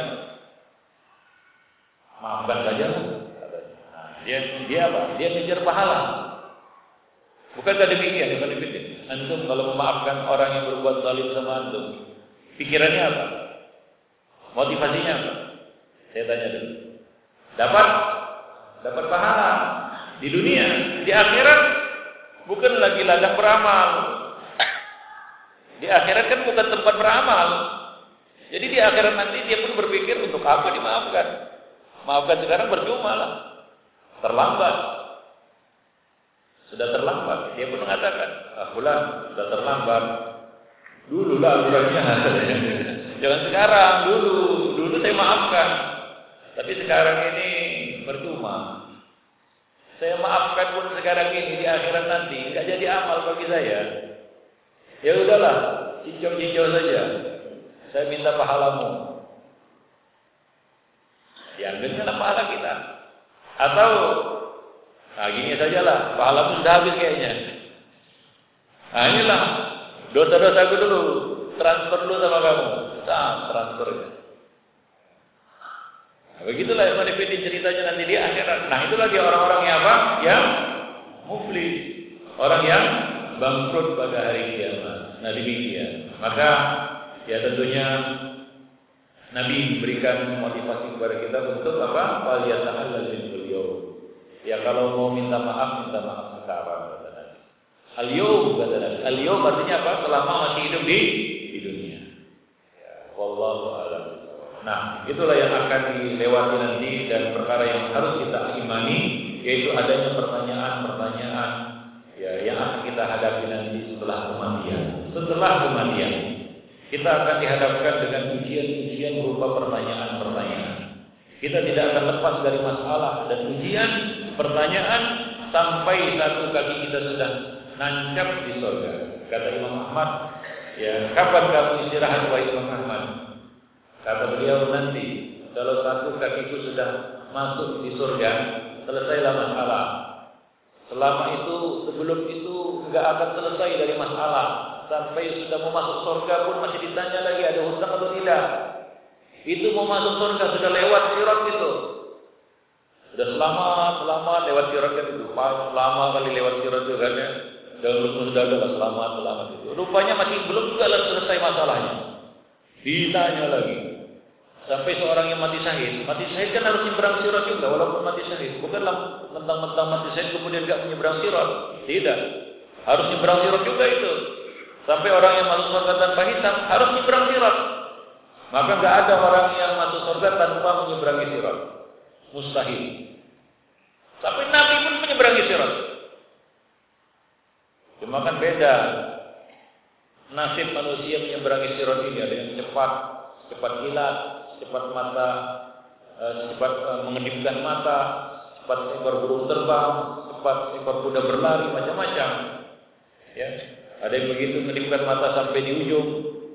maafkan saja. Nah, dia dia apa? Dia ngejar pahala. Bukankah demikian? Bukan demikian. Antum kalau memaafkan orang yang berbuat zalim sama antum, pikirannya apa? Motivasinya apa? Saya tanya dulu. Dapat dapat pahala di dunia, di akhirat bukan lagi ladang beramal. Di akhirat kan bukan tempat beramal. Jadi di akhirat nanti dia pun berpikir untuk apa dimaafkan? Maafkan sekarang percuma lah. Terlambat. Sudah terlambat. Dia pun mengatakan, ah bulan sudah terlambat. Dulu lah bulannya. Jangan sekarang, dulu. Dulu saya maafkan. Tapi sekarang ini percuma. Saya maafkan pun sekarang ini, di akhirat nanti enggak jadi amal bagi saya. Ya udahlah, cincau-cincau saja. Saya minta pahalamu. Diambilnya pahala kita. Atau nah gini sajalah, pahalamu sudah habis kayaknya. Nah inilah dosa-dosaku dulu, transfer dulu sama kamu. Nah, transfer. Nah, begitulah yang menepati ceritanya nanti di akhirat. Nah itulah dia orang-orang yang apa? Yang muflis, orang yang bangkrut pada hari kiamat. Nah demikian. Maka ya tentunya Nabi memberikan motivasi kepada kita untuk apa? Waliyatahallal bil-yawm. Ya kalau mau minta maaf, minta maaf sekarang kata Nabi. Al-yawm kata Nabi. Al-yawm artinya apa? Selama masih hidup di di dunia. Ya, wallahu a'lam. Nah, itulah yang akan dilewati nanti dan perkara yang harus kita imani, yaitu adanya pertanyaan-pertanyaan ya yang akan kita hadapi nanti setelah kematian. Setelah kematian, kita akan dihadapkan dengan ujian-ujian berupa pertanyaan-pertanyaan. Kita tidak akan lepas dari masalah dan ujian, pertanyaan sampai satu kaki kita sudah nancap di surga. Kata Imam Ahmad, ya kapan kamu istirahat wahai Imam Ahmad? Kata beliau nanti kalau satu kakiku sudah masuk di surga, selesailah masalah. Selama itu, sebelum itu enggak akan selesai dari masalah. Sampai sudah mau masuk surga pun masih ditanya lagi ada hutang atau tidak. Itu mau masuk surga sudah lewat sirat itu. Sudah selamat, selamat lewat sirat kan itu. Lama kali lewat sirat itu kan ya. Dan sudah ada selamat, selamat itu. Rupanya masih belum juga selesai masalahnya. Ditanya lagi. Sampai seorang yang mati syahid, mati syahid kan harus nyebrang sirat juga walaupun mati syahid. Bukanlah mentang-mentang mati syahid kemudian enggak menyeberang sirat. Tidak. Harus nyebrang sirat juga itu. Sampai orang yang masuk surga tanpa hisab harus nyebrang sirat. Maka enggak ada orang yang masuk surga tanpa menyeberangi sirat. Mustahil. Sampai Nabi pun menyeberangi sirat. Cuma kan beda nasib manusia menyeberangi sirat ini. Ada yang cepat, cepat kilat, cepat mata, cepat mengedipkan mata, cepat ekor burung terbang, cepat ekor kuda berlari, macam-macam. Ya, ada yang begitu mengedipkan mata sampai di ujung.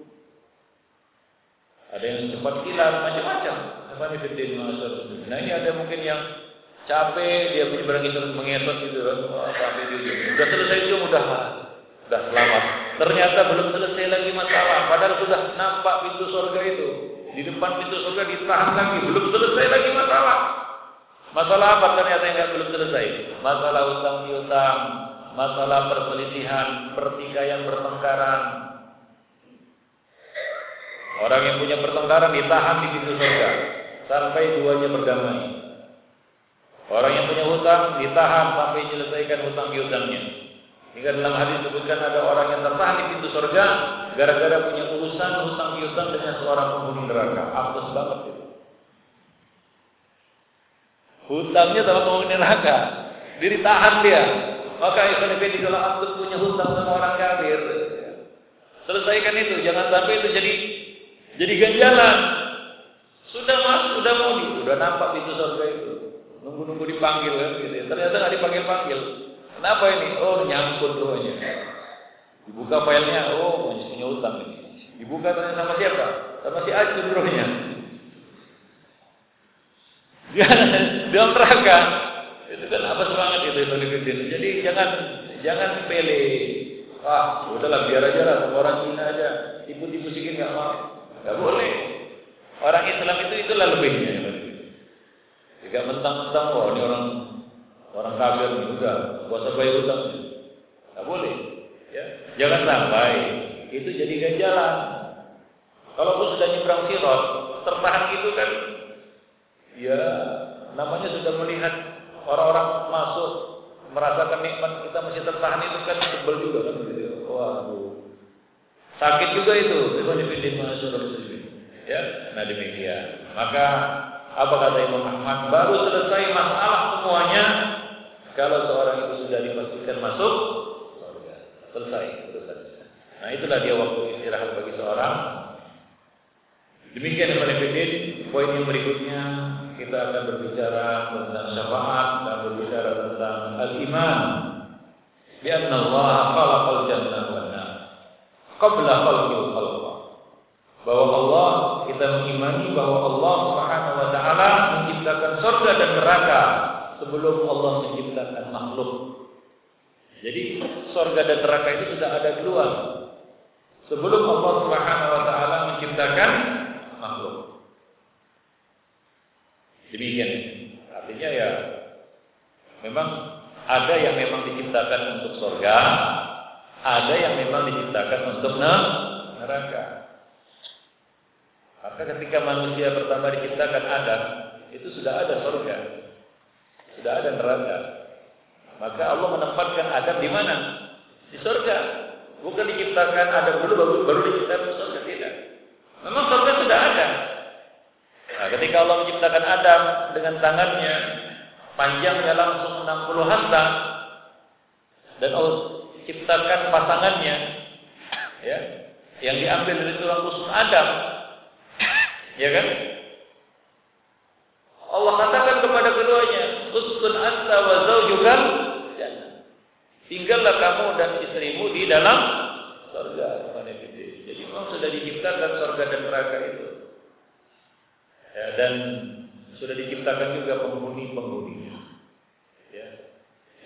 Ada yang cepat kilat, macam-macam. Nah ini ada mungkin yang capek dia menyeberangi terus mengesot gitu sampai di ujung. Sudah selesai itu mudah, sudah selamat. Ternyata belum selesai lagi masalah. Padahal sudah nampak pintu surga itu. Di depan pintu surga ditahan lagi, belum selesai lagi masalah. Masalah apa ternyata yang belum selesai? Masalah utang piutang, masalah perselisihan, pertikaian, pertengkaran. Orang yang punya pertengkaran ditahan di pintu surga sampai duanya berdamai. Orang yang punya hutang ditahan sampai menyelesaikan hutang piutangnya. Hingga dalam hadis disebutkan ada orang yang tertahan di pintu surga gara-gara punya urusan hutang piutang dengan seorang penghuni neraka. Apes banget itu. Hutangnya sama penghuni neraka, ditahan dia. Maka ikhwan fillah di dalam apes punya hutang sama orang kafir. Selesaikan itu, jangan sampai itu jadi jadi ganjalan. Sudah mas, sudah mau di, sudah nampak pintu surga itu. Nunggu-nunggu dipanggil kan gitu. Ternyata nggak dipanggil-panggil. Kenapa ini? Oh, nyangkut rupanya. Dibuka filenya, oh, masih punya utang ini. Dibuka tanya sama siapa? Sama si Acun rupanya. Dia dalam neraka. Itu kan apa semangat itu itu. Jadi jangan jangan sepele. Ah, udahlah biar aja lah, orang Cina aja tipu-tipu sedikit enggak mau. Enggak boleh. Orang Islam itu itulah lebihnya. Jika mentang-mentang oh ini orang orang kafir ini udah puasa bayar utang. Enggak boleh. Ya, jangan sampai itu jadi ganjalan. Kalau pun sudah nyebrang sirat, tertahan gitu kan, ya namanya sudah melihat orang-orang masuk merasakan nikmat kita masih tertahan itu kan sebel juga kan begitu. Waduh. Sakit juga itu. Ya, nah demikian. Maka apa kata Imam Ahmad? Baru selesai masalah semuanya kalau seorang itu sudah dipastikan masuk surga. Selesai, selesai. Nah, itulah dia waktu istirahat bagi seorang. Demikian Ibnu Fiddin, poin yang berikutnya kita akan berbicara tentang syafaat dan berbicara tentang al-iman. Bi anna Allah khalaqal jannah wan nar qabla khalqil khalq. Bahwa Allah, kita mengimani bahwa Allah Subhanahu wa taala menciptakan surga dan neraka sebelum Allah menciptakan makhluk. Jadi surga dan neraka itu sudah ada duluan sebelum Allah Subhanahu wa taala menciptakan makhluk. Demikian. Artinya ya memang ada yang memang diciptakan untuk surga, ada yang memang diciptakan untuk neraka. Maka ketika manusia pertama diciptakan Adam, itu sudah ada surga, sudah ada neraka. Maka Allah menempatkan Adam di mana? Di surga. Bukan diciptakan Adam dulu baru, baru diciptakan surga, tidak. Memang surga sudah ada. Nah, ketika Allah menciptakan Adam dengan tangannya, panjangnya langsung enam puluh hasta, dan Allah ciptakan pasangannya, ya, yang diambil dari tulang rusuk Adam, ya kan? Allah katakan kepada keduanya, uskun anta wa zaujukal jannah. Tinggallah kamu dan istrimu di dalam surga. Jadi memang sudah diciptakan surga dan neraka itu. Ya, dan sudah diciptakan juga penghuni-penghuninya.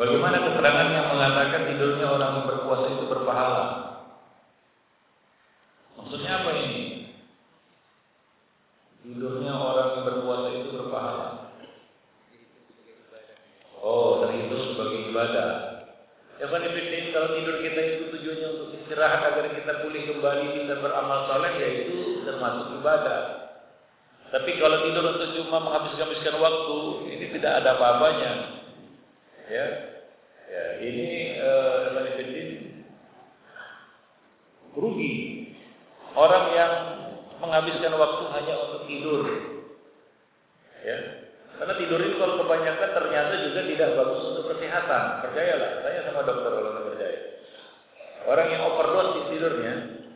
Bagaimana keterangan yang mengatakan tidurnya orang yang berpuasa itu berpahala? Maksudnya apa ini? Tidurnya orang yang berpuasa itu berpahala. Oh, terhitung sebagai ibadah. Ya kan, kalau tidur kita itu tujuannya untuk istirahat agar kita pulih kembali, kita beramal saleh, ya itu termasuk ibadah. Tapi kalau tidur untuk cuma menghabiskan-habiskan waktu, ini tidak ada apa-apanya. Ya, ya ini eh, rugi. Orang yang menghabiskan waktu hanya untuk tidur, ya, karena tidur itu kalau kebanyakan ternyata juga tidak bagus untuk kesehatan. Percayalah, saya sama dokter kalau nggak percaya. Orang yang overdose di tidurnya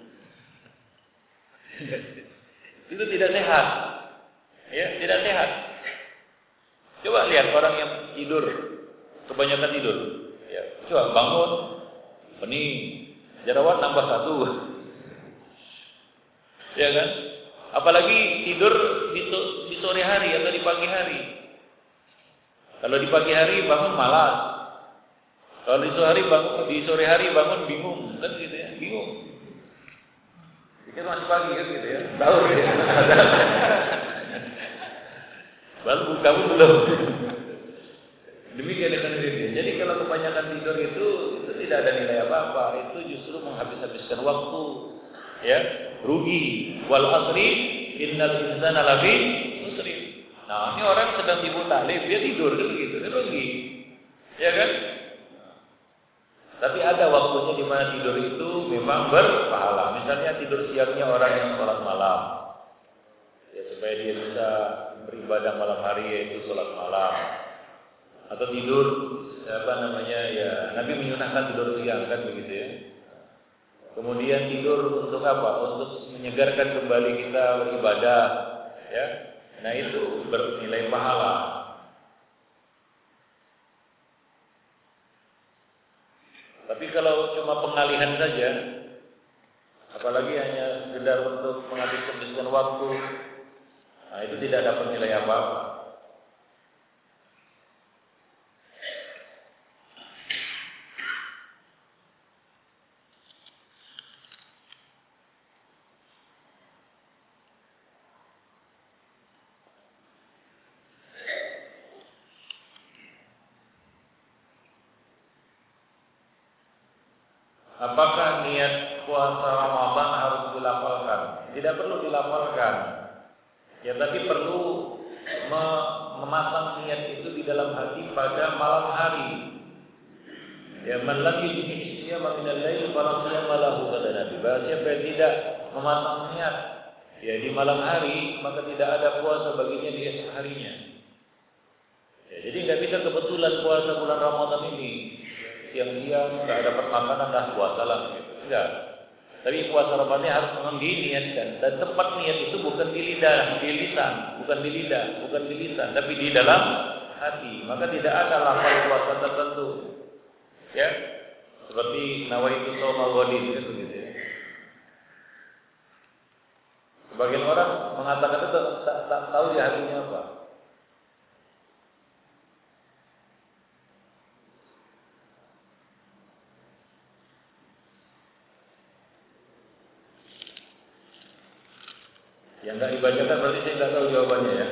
itu tidak sehat, ya, tidak sehat. Coba lihat orang yang tidur, kebanyakan tidur, ya, coba bangun, pening, jerawat nambah satu. Ya kan? Apalagi tidur di, di sore hari atau di pagi hari. Kalau di pagi hari bangun malas. Kalau di sore hari bangun di sore hari bangun bingung, kan gitu ya? Bingung. Pikir masih pagi kan gitu ya? Tahu ya? Baru kamu belum. Demikian dengan diri. Jadi kalau kebanyakan tidur itu itu tidak ada nilai apa-apa. Itu justru menghabis-habiskan waktu. Ya, rugi. Wal asri innal insana lafi khusr. Nah, ini orang sedang sibuk taklim, dia tidur kan begitu, dia rugi. Ya kan? Tapi ada waktunya di mana tidur itu memang berpahala. Misalnya tidur siangnya orang yang sholat malam, ya, supaya dia bisa beribadah malam hari, yaitu sholat malam. Atau tidur apa namanya ya, Nabi menyunahkan tidur siang kan begitu ya. Kemudian tidur untuk apa? Untuk menyegarkan kembali kita beribadah, ya. Nah, itu bernilai pahala. Tapi kalau cuma pengalihan saja, apalagi hanya sekedar untuk menghabiskan waktu, nah itu tidak dapat nilai apa-apa. Apakah niat puasa Ramadan harus dilafalkan? Tidak perlu dilafalkan. Ya, tapi perlu memasang niat itu di dalam hati pada malam hari. Ya, man lam yujmi siyama min al-lail fala siyama lahu, kata Nabi. Siapa yang tidak memasang niat ya di malam hari, maka tidak ada puasa baginya di esok harinya. Ya, jadi nggak bisa kebetulan puasa bulan Ramadan ini. Siang-siang nggak dapat makanan dah puasa lah gitu. Enggak. Tapi puasa Ramadan harus memang diniatkan. Dan tempat niat itu bukan di lidah, di lisan, bukan di lidah, bukan di lisan, tapi di dalam hati. Maka tidak ada lafal puasa tertentu. Ya. Seperti nawaitu shauma ghadin gitu gitu ya. Sebagian orang mengatakan itu tak, tak tahu di hatinya apa. Yang nggak dibacakan berarti saya nggak tahu jawabannya ya.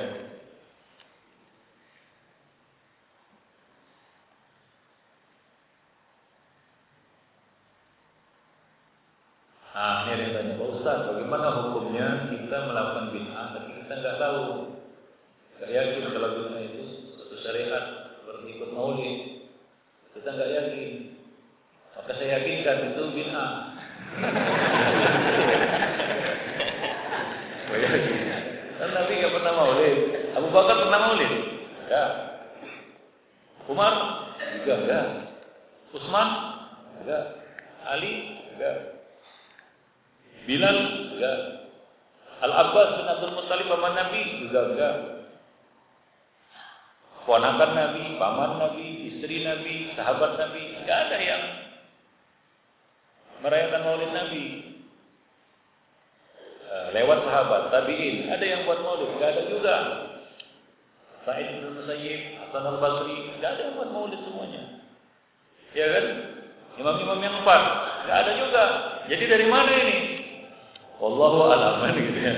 Nah, ini ada yang tanya, Pak Ustaz, bagaimana hukumnya kita melakukan bid'ah tapi kita nggak tahu, nggak yakin kalau bid'ah itu satu syariat seperti ikut maulid, kita nggak yakin, maka saya yakinkan itu bid'ah. Kan Nabi nggak pernah maulid. Abu Bakar pernah maulid? Enggak. Umar? Juga enggak. Utsman? Enggak. Ali? Enggak. Bilal? Enggak. Al-Abbas bin Abdul Muttalib paman Nabi? Juga enggak. Ponakan Nabi, paman Nabi, istri Nabi, sahabat Nabi, enggak ada yang merayakan maulid Nabi. Lewat sahabat, tabi'in, ada yang buat maulid, enggak ada juga. Sa'id bin Musayyib, Hasan al-Basri, enggak ada yang buat maulid semuanya. Ya kan? Imam-imam yang empat, nggak ada juga. Jadi dari mana ini? Wallahu a'lam gitu ya.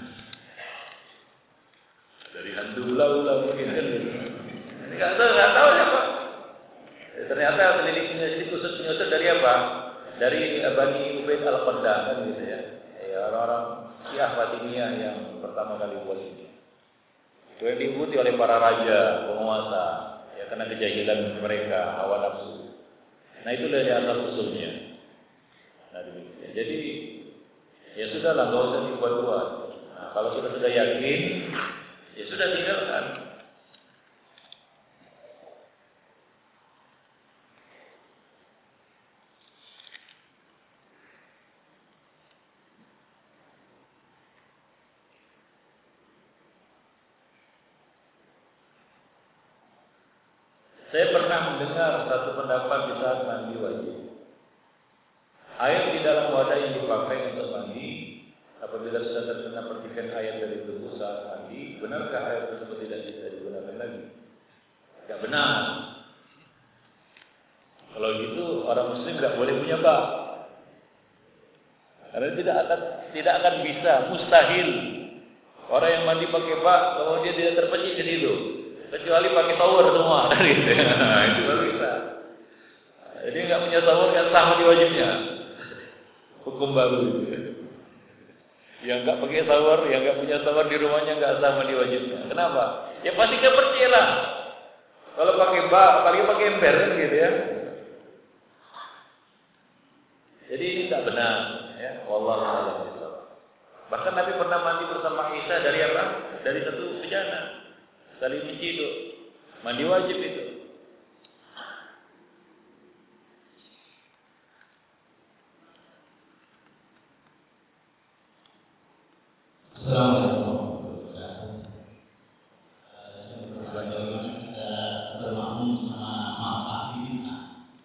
Dari hantu ular-ular mungkin kan. Nggak tahu, nggak tahu siapa. Ya, ternyata penyelidik penyelidik khusus penyusun dari apa? Dari Bani Ubaid al-Qaddam kan gitu ya. Ya orang-orang Syiah Fatimiyah yang pertama kali buat ini. Itu yang diikuti oleh para raja, penguasa, ya karena kejahilan mereka, hawa nafsu. Nah itu dari asal usulnya. Nah demikian. Jadi ya sudahlah, nggak usah dibuat-buat. Nah, kalau sudah sudah yakin, ya sudah tinggalkan. Saya pernah mendengar satu pendapat di saat mandi wajib. Air di dalam wadah yang dipakai untuk mandi, apabila sudah terkena percikan air dari tubuh saat mandi, benarkah air tersebut tidak bisa digunakan lagi? Tidak benar. Kalau gitu orang Muslim tidak boleh punya bak, karena tidak akan tidak akan bisa, mustahil. Orang yang mandi pakai bak, kalau dia tidak terpercik ke situ. Kecuali pakai shower semua, gitu. Nah, itu baru bisa. Jadi nggak punya shower yang sah di wajibnya. Hukum baru itu. Yang nggak pakai shower, yang nggak punya shower di rumahnya nggak sah di wajibnya. Kenapa? Ya pasti kepercik lah. Kalau pakai bak, apalagi pakai ember kan gitu ya. Jadi ini tidak benar, ya. Wallahu a'lam bishawab. Bahkan Nabi pernah mandi bersama Aisyah dari apa? Dari satu bejana. Saling menciduk, mandi wajib itu. Assalamualaikum warahmatullahi wabarakatuh. Bermakmum sama maaf ini.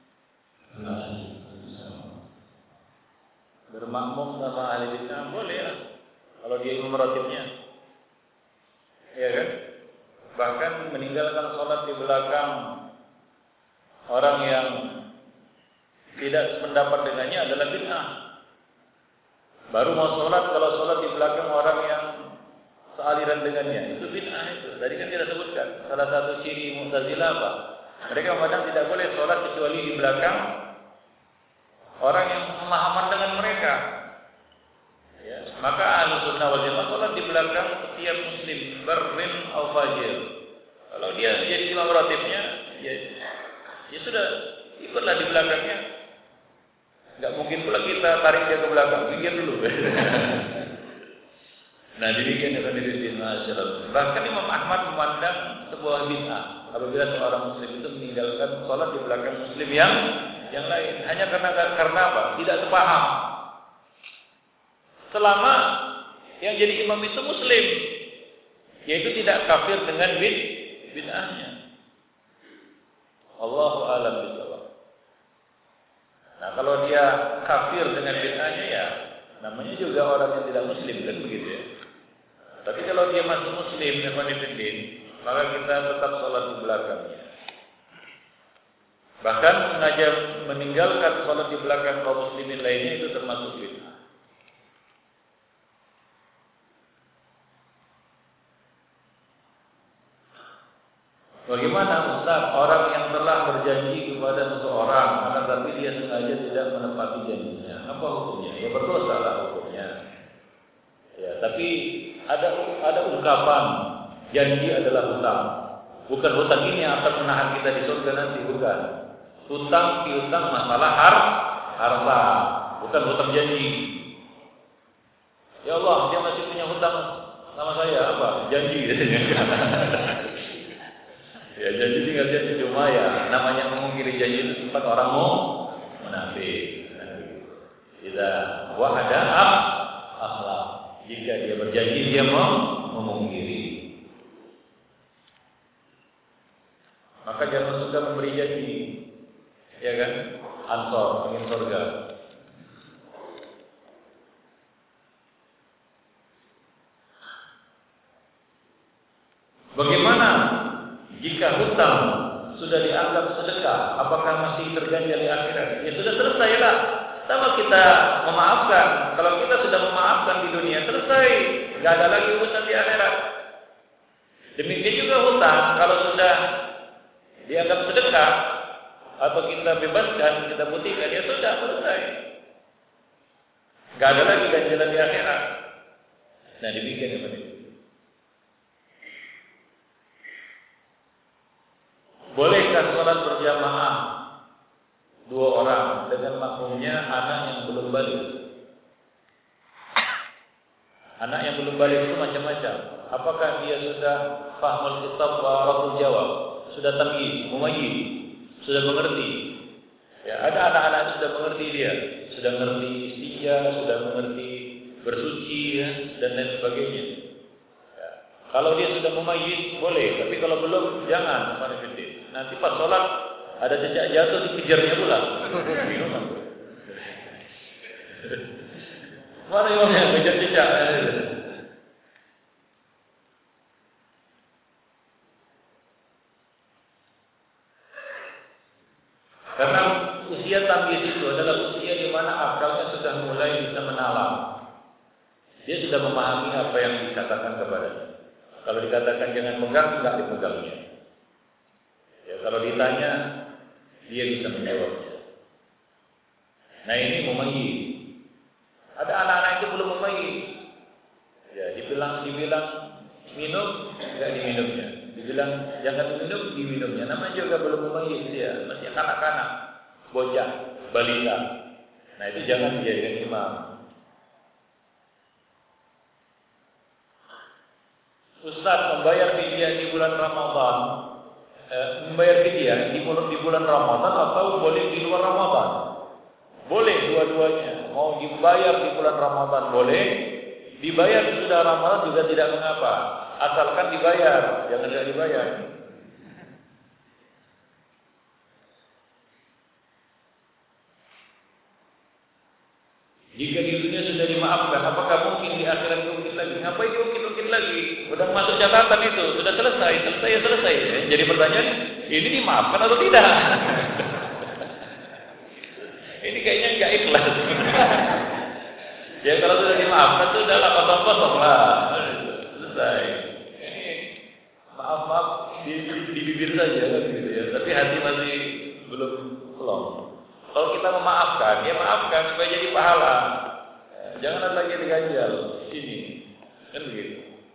Bermakmum sama ahli bid'ah boleh ya, kalau dia imam ratibnya, iya kan? Bahkan meninggalkan sholat di belakang orang yang tidak sependapat dengannya adalah bid'ah. Baru mau sholat, kalau sholat di belakang orang yang sealiran dengannya, itu bid'ah itu. Tadi kan kita sebutkan salah satu ciri Mu'tazilah apa? Mereka memandang tidak boleh sholat kecuali di belakang orang yang semahaman dengan mereka. Ya, maka Ahlus Sunnah wal Jamaah sholat di belakang setiap muslim, barrin au fajir. Kalau dia jadi imam ratibnya, ya, ya sudah, ikutlah di belakangnya. Enggak mungkin pula kita tarik dia ke belakang, pinggir dulu. Nah, demikian ya hadirin masyaallah. Bahkan Imam Ahmad memandang sebuah bid'ah apabila seorang muslim itu meninggalkan sholat di belakang muslim yang yang lain, hanya karena karena apa? Tidak sepaham. Selama yang jadi imam itu muslim, yaitu tidak kafir dengan bid bid'ahnya. Allahu a'lam bishawab. Nah, kalau dia kafir dengan bid'ahnya ya namanya juga orang yang tidak muslim kan begitu ya. Tapi kalau dia masih muslim dan wanifidin, maka kita tetap sholat di belakangnya. Bahkan sengaja meninggalkan sholat di belakang kaum muslimin lainnya itu termasuk bid'ah. Bagaimana Ustaz, orang yang telah berjanji kepada seseorang akan tapi dia sengaja tidak menepati janjinya, apa hukumnya? Ya berdosa lah hukumnya. Ya, tapi ada ada ungkapan janji adalah hutang. Bukan hutang ini yang akan menahan kita di surga nanti, bukan. Hutang piutang masalah har harta, bukan hutang janji. Ya Allah, dia masih punya hutang sama saya apa? Janji. Ya janji tinggal janji cuma ya namanya mengingkari janji itu tempat orang mau munafik. Tidak wahada akhlak. Jika dia berjanji dia mau memungkiri. Maka jangan suka memberi janji. Ya kan? Ansor ingin surga. Bagaimana jika hutang sudah dianggap sedekah, apakah masih terganjal di akhirat? Ya sudah selesai lah. Sama kita memaafkan. Kalau kita sudah memaafkan di dunia, selesai. Nggak ada lagi urusan di akhirat. Demikian juga hutang, kalau sudah dianggap sedekah atau kita bebaskan, kita putihkan, ya sudah selesai. Nggak ada lagi ganjalan di akhirat. Nah, demikian ya Pak. Bolehkah sholat berjamaah dua orang dengan makmumnya anak yang belum balik? Anak yang belum balik itu macam-macam. Apakah dia sudah fahmul kitab wa rasul jawab, sudah tamyiz, mumayyiz, sudah mengerti? Ya, ada anak-anak yang sudah mengerti dia, sudah mengerti istinja, sudah mengerti bersuci ya, dan lain sebagainya. Ya, kalau dia sudah mumayyiz boleh, tapi kalau belum jangan. Nanti pas sholat ada jejak jatuh dikejarnya pula. Mana yang kejar jejak? Karena usia tamyiz itu adalah usia di mana akalnya sudah mulai bisa menalar. Dia sudah memahami apa yang dikatakan kepadanya. Kalau dikatakan jangan pegang, tidak dipegangnya. Ya, kalau ditanya, dia bisa menjawabnya. Nah ini mumayyiz. Ada anak-anak itu belum mumayyiz. Ya, dibilang dibilang minum, enggak diminumnya. Dibilang jangan minum, diminumnya. Namanya juga belum mumayyiz dia, masih kanak-kanak, bocah, balita. Nah itu jangan dijadikan imam. Ustaz membayar fidyah di bulan Ramadan, eh, membayar fidyah di bulan di bulan Ramadan atau boleh di luar Ramadan? Boleh dua-duanya. Mau dibayar di bulan Ramadan boleh, dibayar sudah Ramadan juga tidak mengapa, asalkan dibayar, jangan tidak dibayar. Jika di dunia sudah dimaafkan, apakah mungkin di akhirat diungkit lagi? Ngapain diungkit-ungkit lagi? Udah masuk catatan itu, sudah selesai, selesai ya selesai. Jadi pertanyaan, ini dimaafkan atau tidak? Ini kayaknya nggak ikhlas. Ya kalau sudah dimaafkan itu udah lah kosong-kosong lah, selesai. Ini maaf-maaf di, di, di bibir saja kan gitu ya, tapi hati masih belum plong. Kalau kita memaafkan, ya maafkan supaya jadi pahala. Jangan ada lagi diganjal. Ini kan begitu.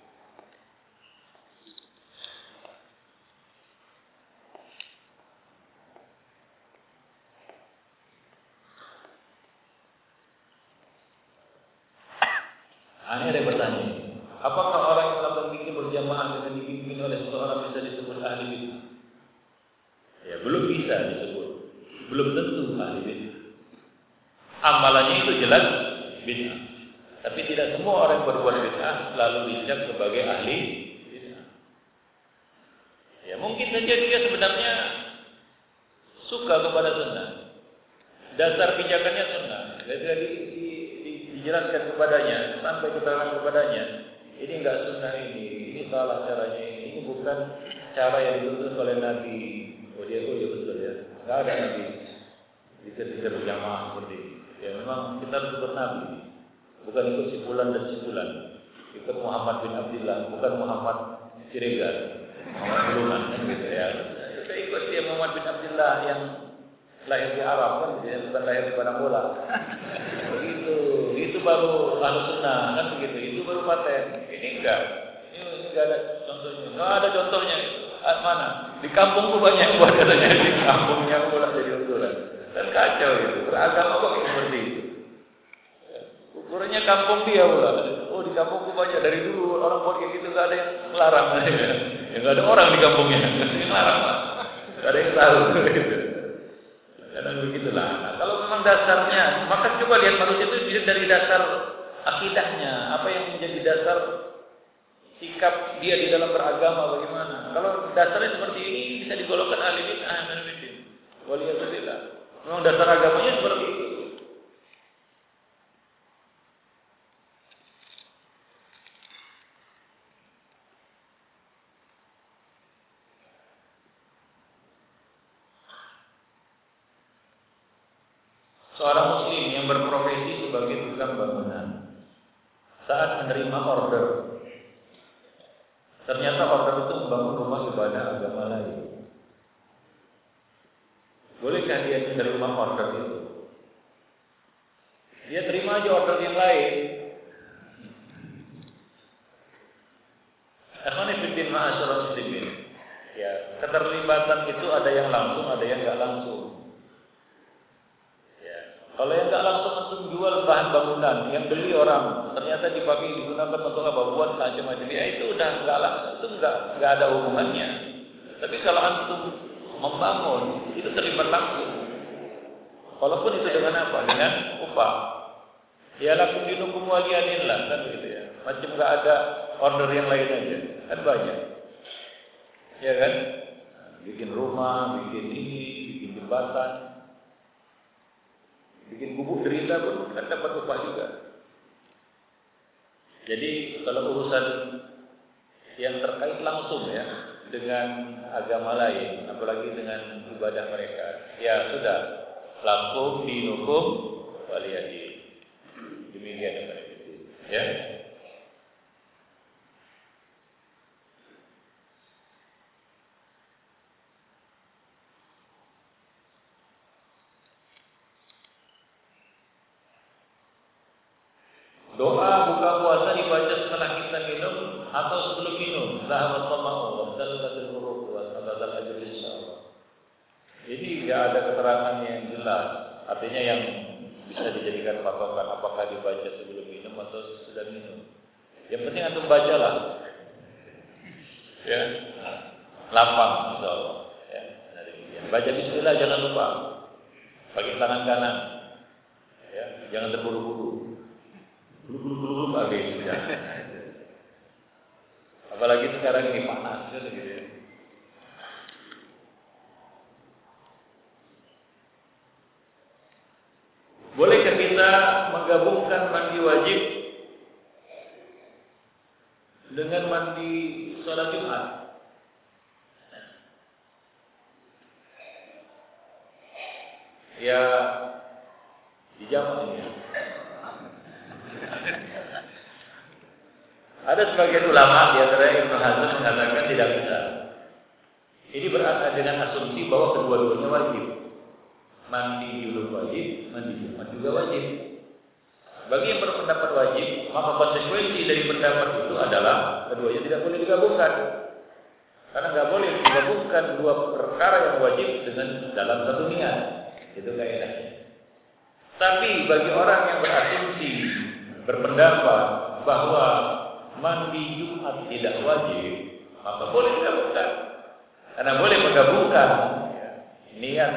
Ini ada yang bertanya, apakah orang yang melakukan zikir berjamaah dengan dipimpin oleh seseorang bisa disebut ahli bid'ah? Ya belum bisa disebut, belum tentu ahli bid'ah. Amalannya itu jelas bid'ah, tapi tidak semua orang yang berbuat bid'ah lalu dicap sebagai ahli bid'ah. Ya mungkin saja dia sebenarnya suka kepada sunnah, dasar pijakannya sunnah, jadi di, di, di, dijelaskan kepadanya, sampai keterangan kepadanya, ini enggak sunnah ini, ini salah caranya ini, ini bukan cara yang dituntut oleh Nabi. Oh dia, oh ya betul ya, enggak ada Nabi dikir-dikir berjamaah seperti ini. Ya memang kita harus ikut Nabi, bukan ikut sipulan dan sipulan. Ikut Muhammad bin Abdullah, bukan Muhammad Siregar, Muhammad Bulungan, kan gitu ya. Kita ikut dia Muhammad bin Abdullah yang lahir di Arab kan, dia bukan lahir di padang bola. Begitu, itu baru ahlu sunnah kan begitu. Itu baru paten. Ini enggak, ini, ini enggak ada contohnya. Enggak ada contohnya. Ah, mana? Di kampungku banyak yang buat katanya, di kampungnya bola jadi usulan. Dan kacau itu, beragama kok seperti itu. Ukurannya kampung dia pula. Oh di kampungku banyak, dari dulu orang buat kayak gitu, gak ada yang melarang. Ya gak ada orang di kampungnya yang melarang, gak ada yang tahu. Kadang begitulah. Nah, kalau memang dasarnya, maka coba lihat manusia itu dilihat dari dasar akidahnya, apa yang menjadi dasar sikap dia di dalam beragama bagaimana. Kalau dasarnya seperti ini bisa digolongkan ahli bid'ah dan bid'ah. Waliyadzubillah. Memang dasar agamanya seperti itu. seorang muslim yang berprofesi sebagai tukang bangunan saat menerima order, ternyata order itu membangun rumah ibadah agama lain. Bolehkah dia menerima order itu? Dia terima aja order yang lain. Akhwani fiddin ma'asyiral muslimin. Ya, keterlibatan itu ada yang langsung, ada yang enggak langsung. Ya, kalau yang enggak langsung antum jual bahan bangunan, yang beli orang, ternyata dipakai digunakan untuk apa? Buat macam-macam. Ya itu udah enggak langsung, itu enggak enggak ada hubungannya. Tapi kalau antum membangun, itu terlibat langsung. Walaupun itu dengan apa? Dengan upah. Ya lakum dinukum waliyadillah, kan gitu ya. Macam enggak ada order yang lain aja. Kan banyak. Ya kan? Bikin rumah, bikin ini, bikin jembatan, bikin gubuk derita pun kan dapat upah juga. Jadi kalau urusan yang terkait langsung ya dengan agama lain, apalagi dengan ibadah mereka, ya sudah, lakum dinukum waliyadillah. Demikian ya. Doa buka puasa dibaca setelah kita minum atau sebelum minum. Zahabat tama'u wa salatatul huruf wa salatatul ajr insyaallah. Jadi enggak ada keterangan yang jelas. Artinya yang bisa dijadikan patokan apakah dibaca sebelum minum atau sudah minum. Yang penting antum bacalah. Ya. Lapang insyaallah. Ya, nah demikian. Baca bismillah jangan lupa. Pakai tangan kanan. Ya, jangan terburu-buru. Buru-buru habis ya. Apalagi sekarang ini panas gitu ya. Bolehkah kita menggabungkan mandi wajib dengan mandi sholat Jumat? Ya, dijawab ini. Ada sebagian ulama di antara Ibnu Hazm mengatakan tidak bisa. Ini berasal dengan asumsi bahwa kedua-duanya wajib. Mandi dulu wajib, mandi Jumat juga wajib. Bagi yang berpendapat wajib, maka konsekuensi dari pendapat itu adalah keduanya tidak boleh digabungkan. Karena nggak boleh digabungkan dua perkara yang wajib dengan dalam satu niat. Itu kaidahnya. Tapi bagi orang yang berasumsi berpendapat bahwa mandi Jumat tidak wajib, maka boleh digabungkan. Karena boleh menggabungkan ya, niat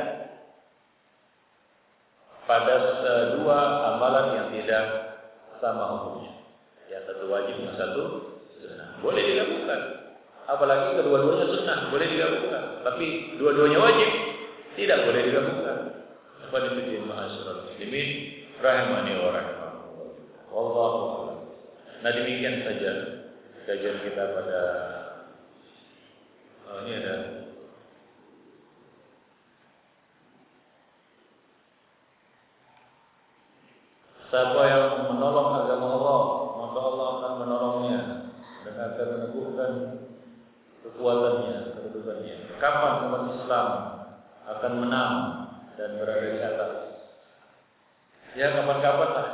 pada dua amalan yang tidak sama hukumnya. Yang satu wajib, yang satu sunnah. Boleh digabungkan. Apalagi kedua-duanya sunnah, boleh digabungkan. Tapi dua-duanya wajib, tidak boleh digabungkan. Kepada fiddin ma'asyiral muslimin rahimani wa rahimakumullah. Wallahu a'lam. Nah demikian saja kajian kita pada oh, ini ada siapa yang menolong agama Allah, maka Allah akan menolongnya dan akan meneguhkan kekuatannya, kedudukannya. Kapan umat Islam akan menang dan berada di atas? Ya kapan-kapan lah.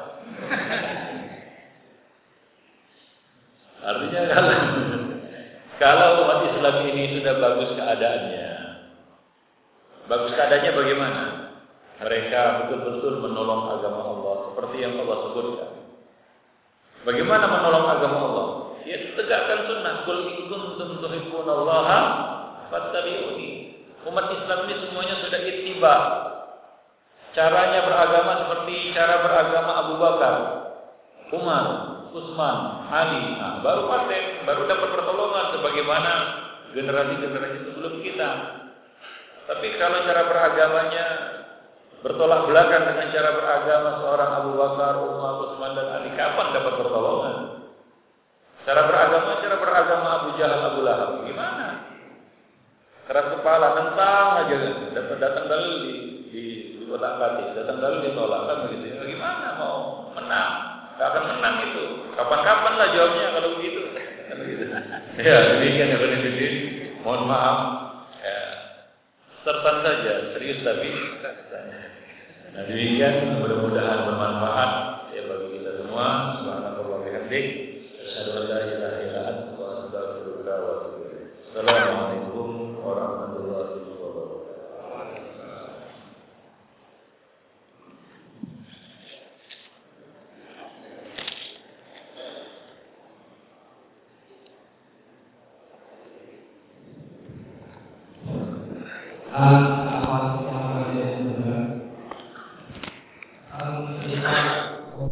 Artinya kalau, kalau umat Islam ini sudah bagus keadaannya, bagus keadaannya bagaimana? Mereka betul-betul menolong agama Allah seperti yang Allah sebutkan. Bagaimana menolong agama Allah? Ya tegakkan sunnah. Qul in kuntum tuhibbunallaha fattabi'uni. Umat Islam ini semuanya sudah ittiba. Caranya beragama seperti cara beragama Abu Bakar, Umar, Utsman, Ali. Nah, baru paten, baru dapat pertolongan sebagaimana generasi-generasi sebelum kita. Tapi kalau cara beragamanya bertolak belakang dengan cara beragama seorang Abu Bakar, Umar, Utsman dan Ali, kapan dapat pertolongan? Cara beragama, cara beragama Abu Jahal, Abu Lahab, gimana? Keras kepala, tentang aja, dapat datang dalil di, di otak atik, datang lalu ditolak kan begitu. Ya, gimana mau menang? Gak akan menang itu. Kapan-kapan lah jawabnya kalau begitu. Kan begitu. Ya, demikian ya Benediktin. Mohon maaf. Ya, sersan saja, serius tapi. Nah, demikian mudah-mudahan bermanfaat ya bagi kita semua. Subhanallah wa bihamdik. Asyhadu an la ilaha illa anta wa astaghfiruka wa atubu ilaik. Assalamualaikum warahmatullahi wabarakatuh. Ah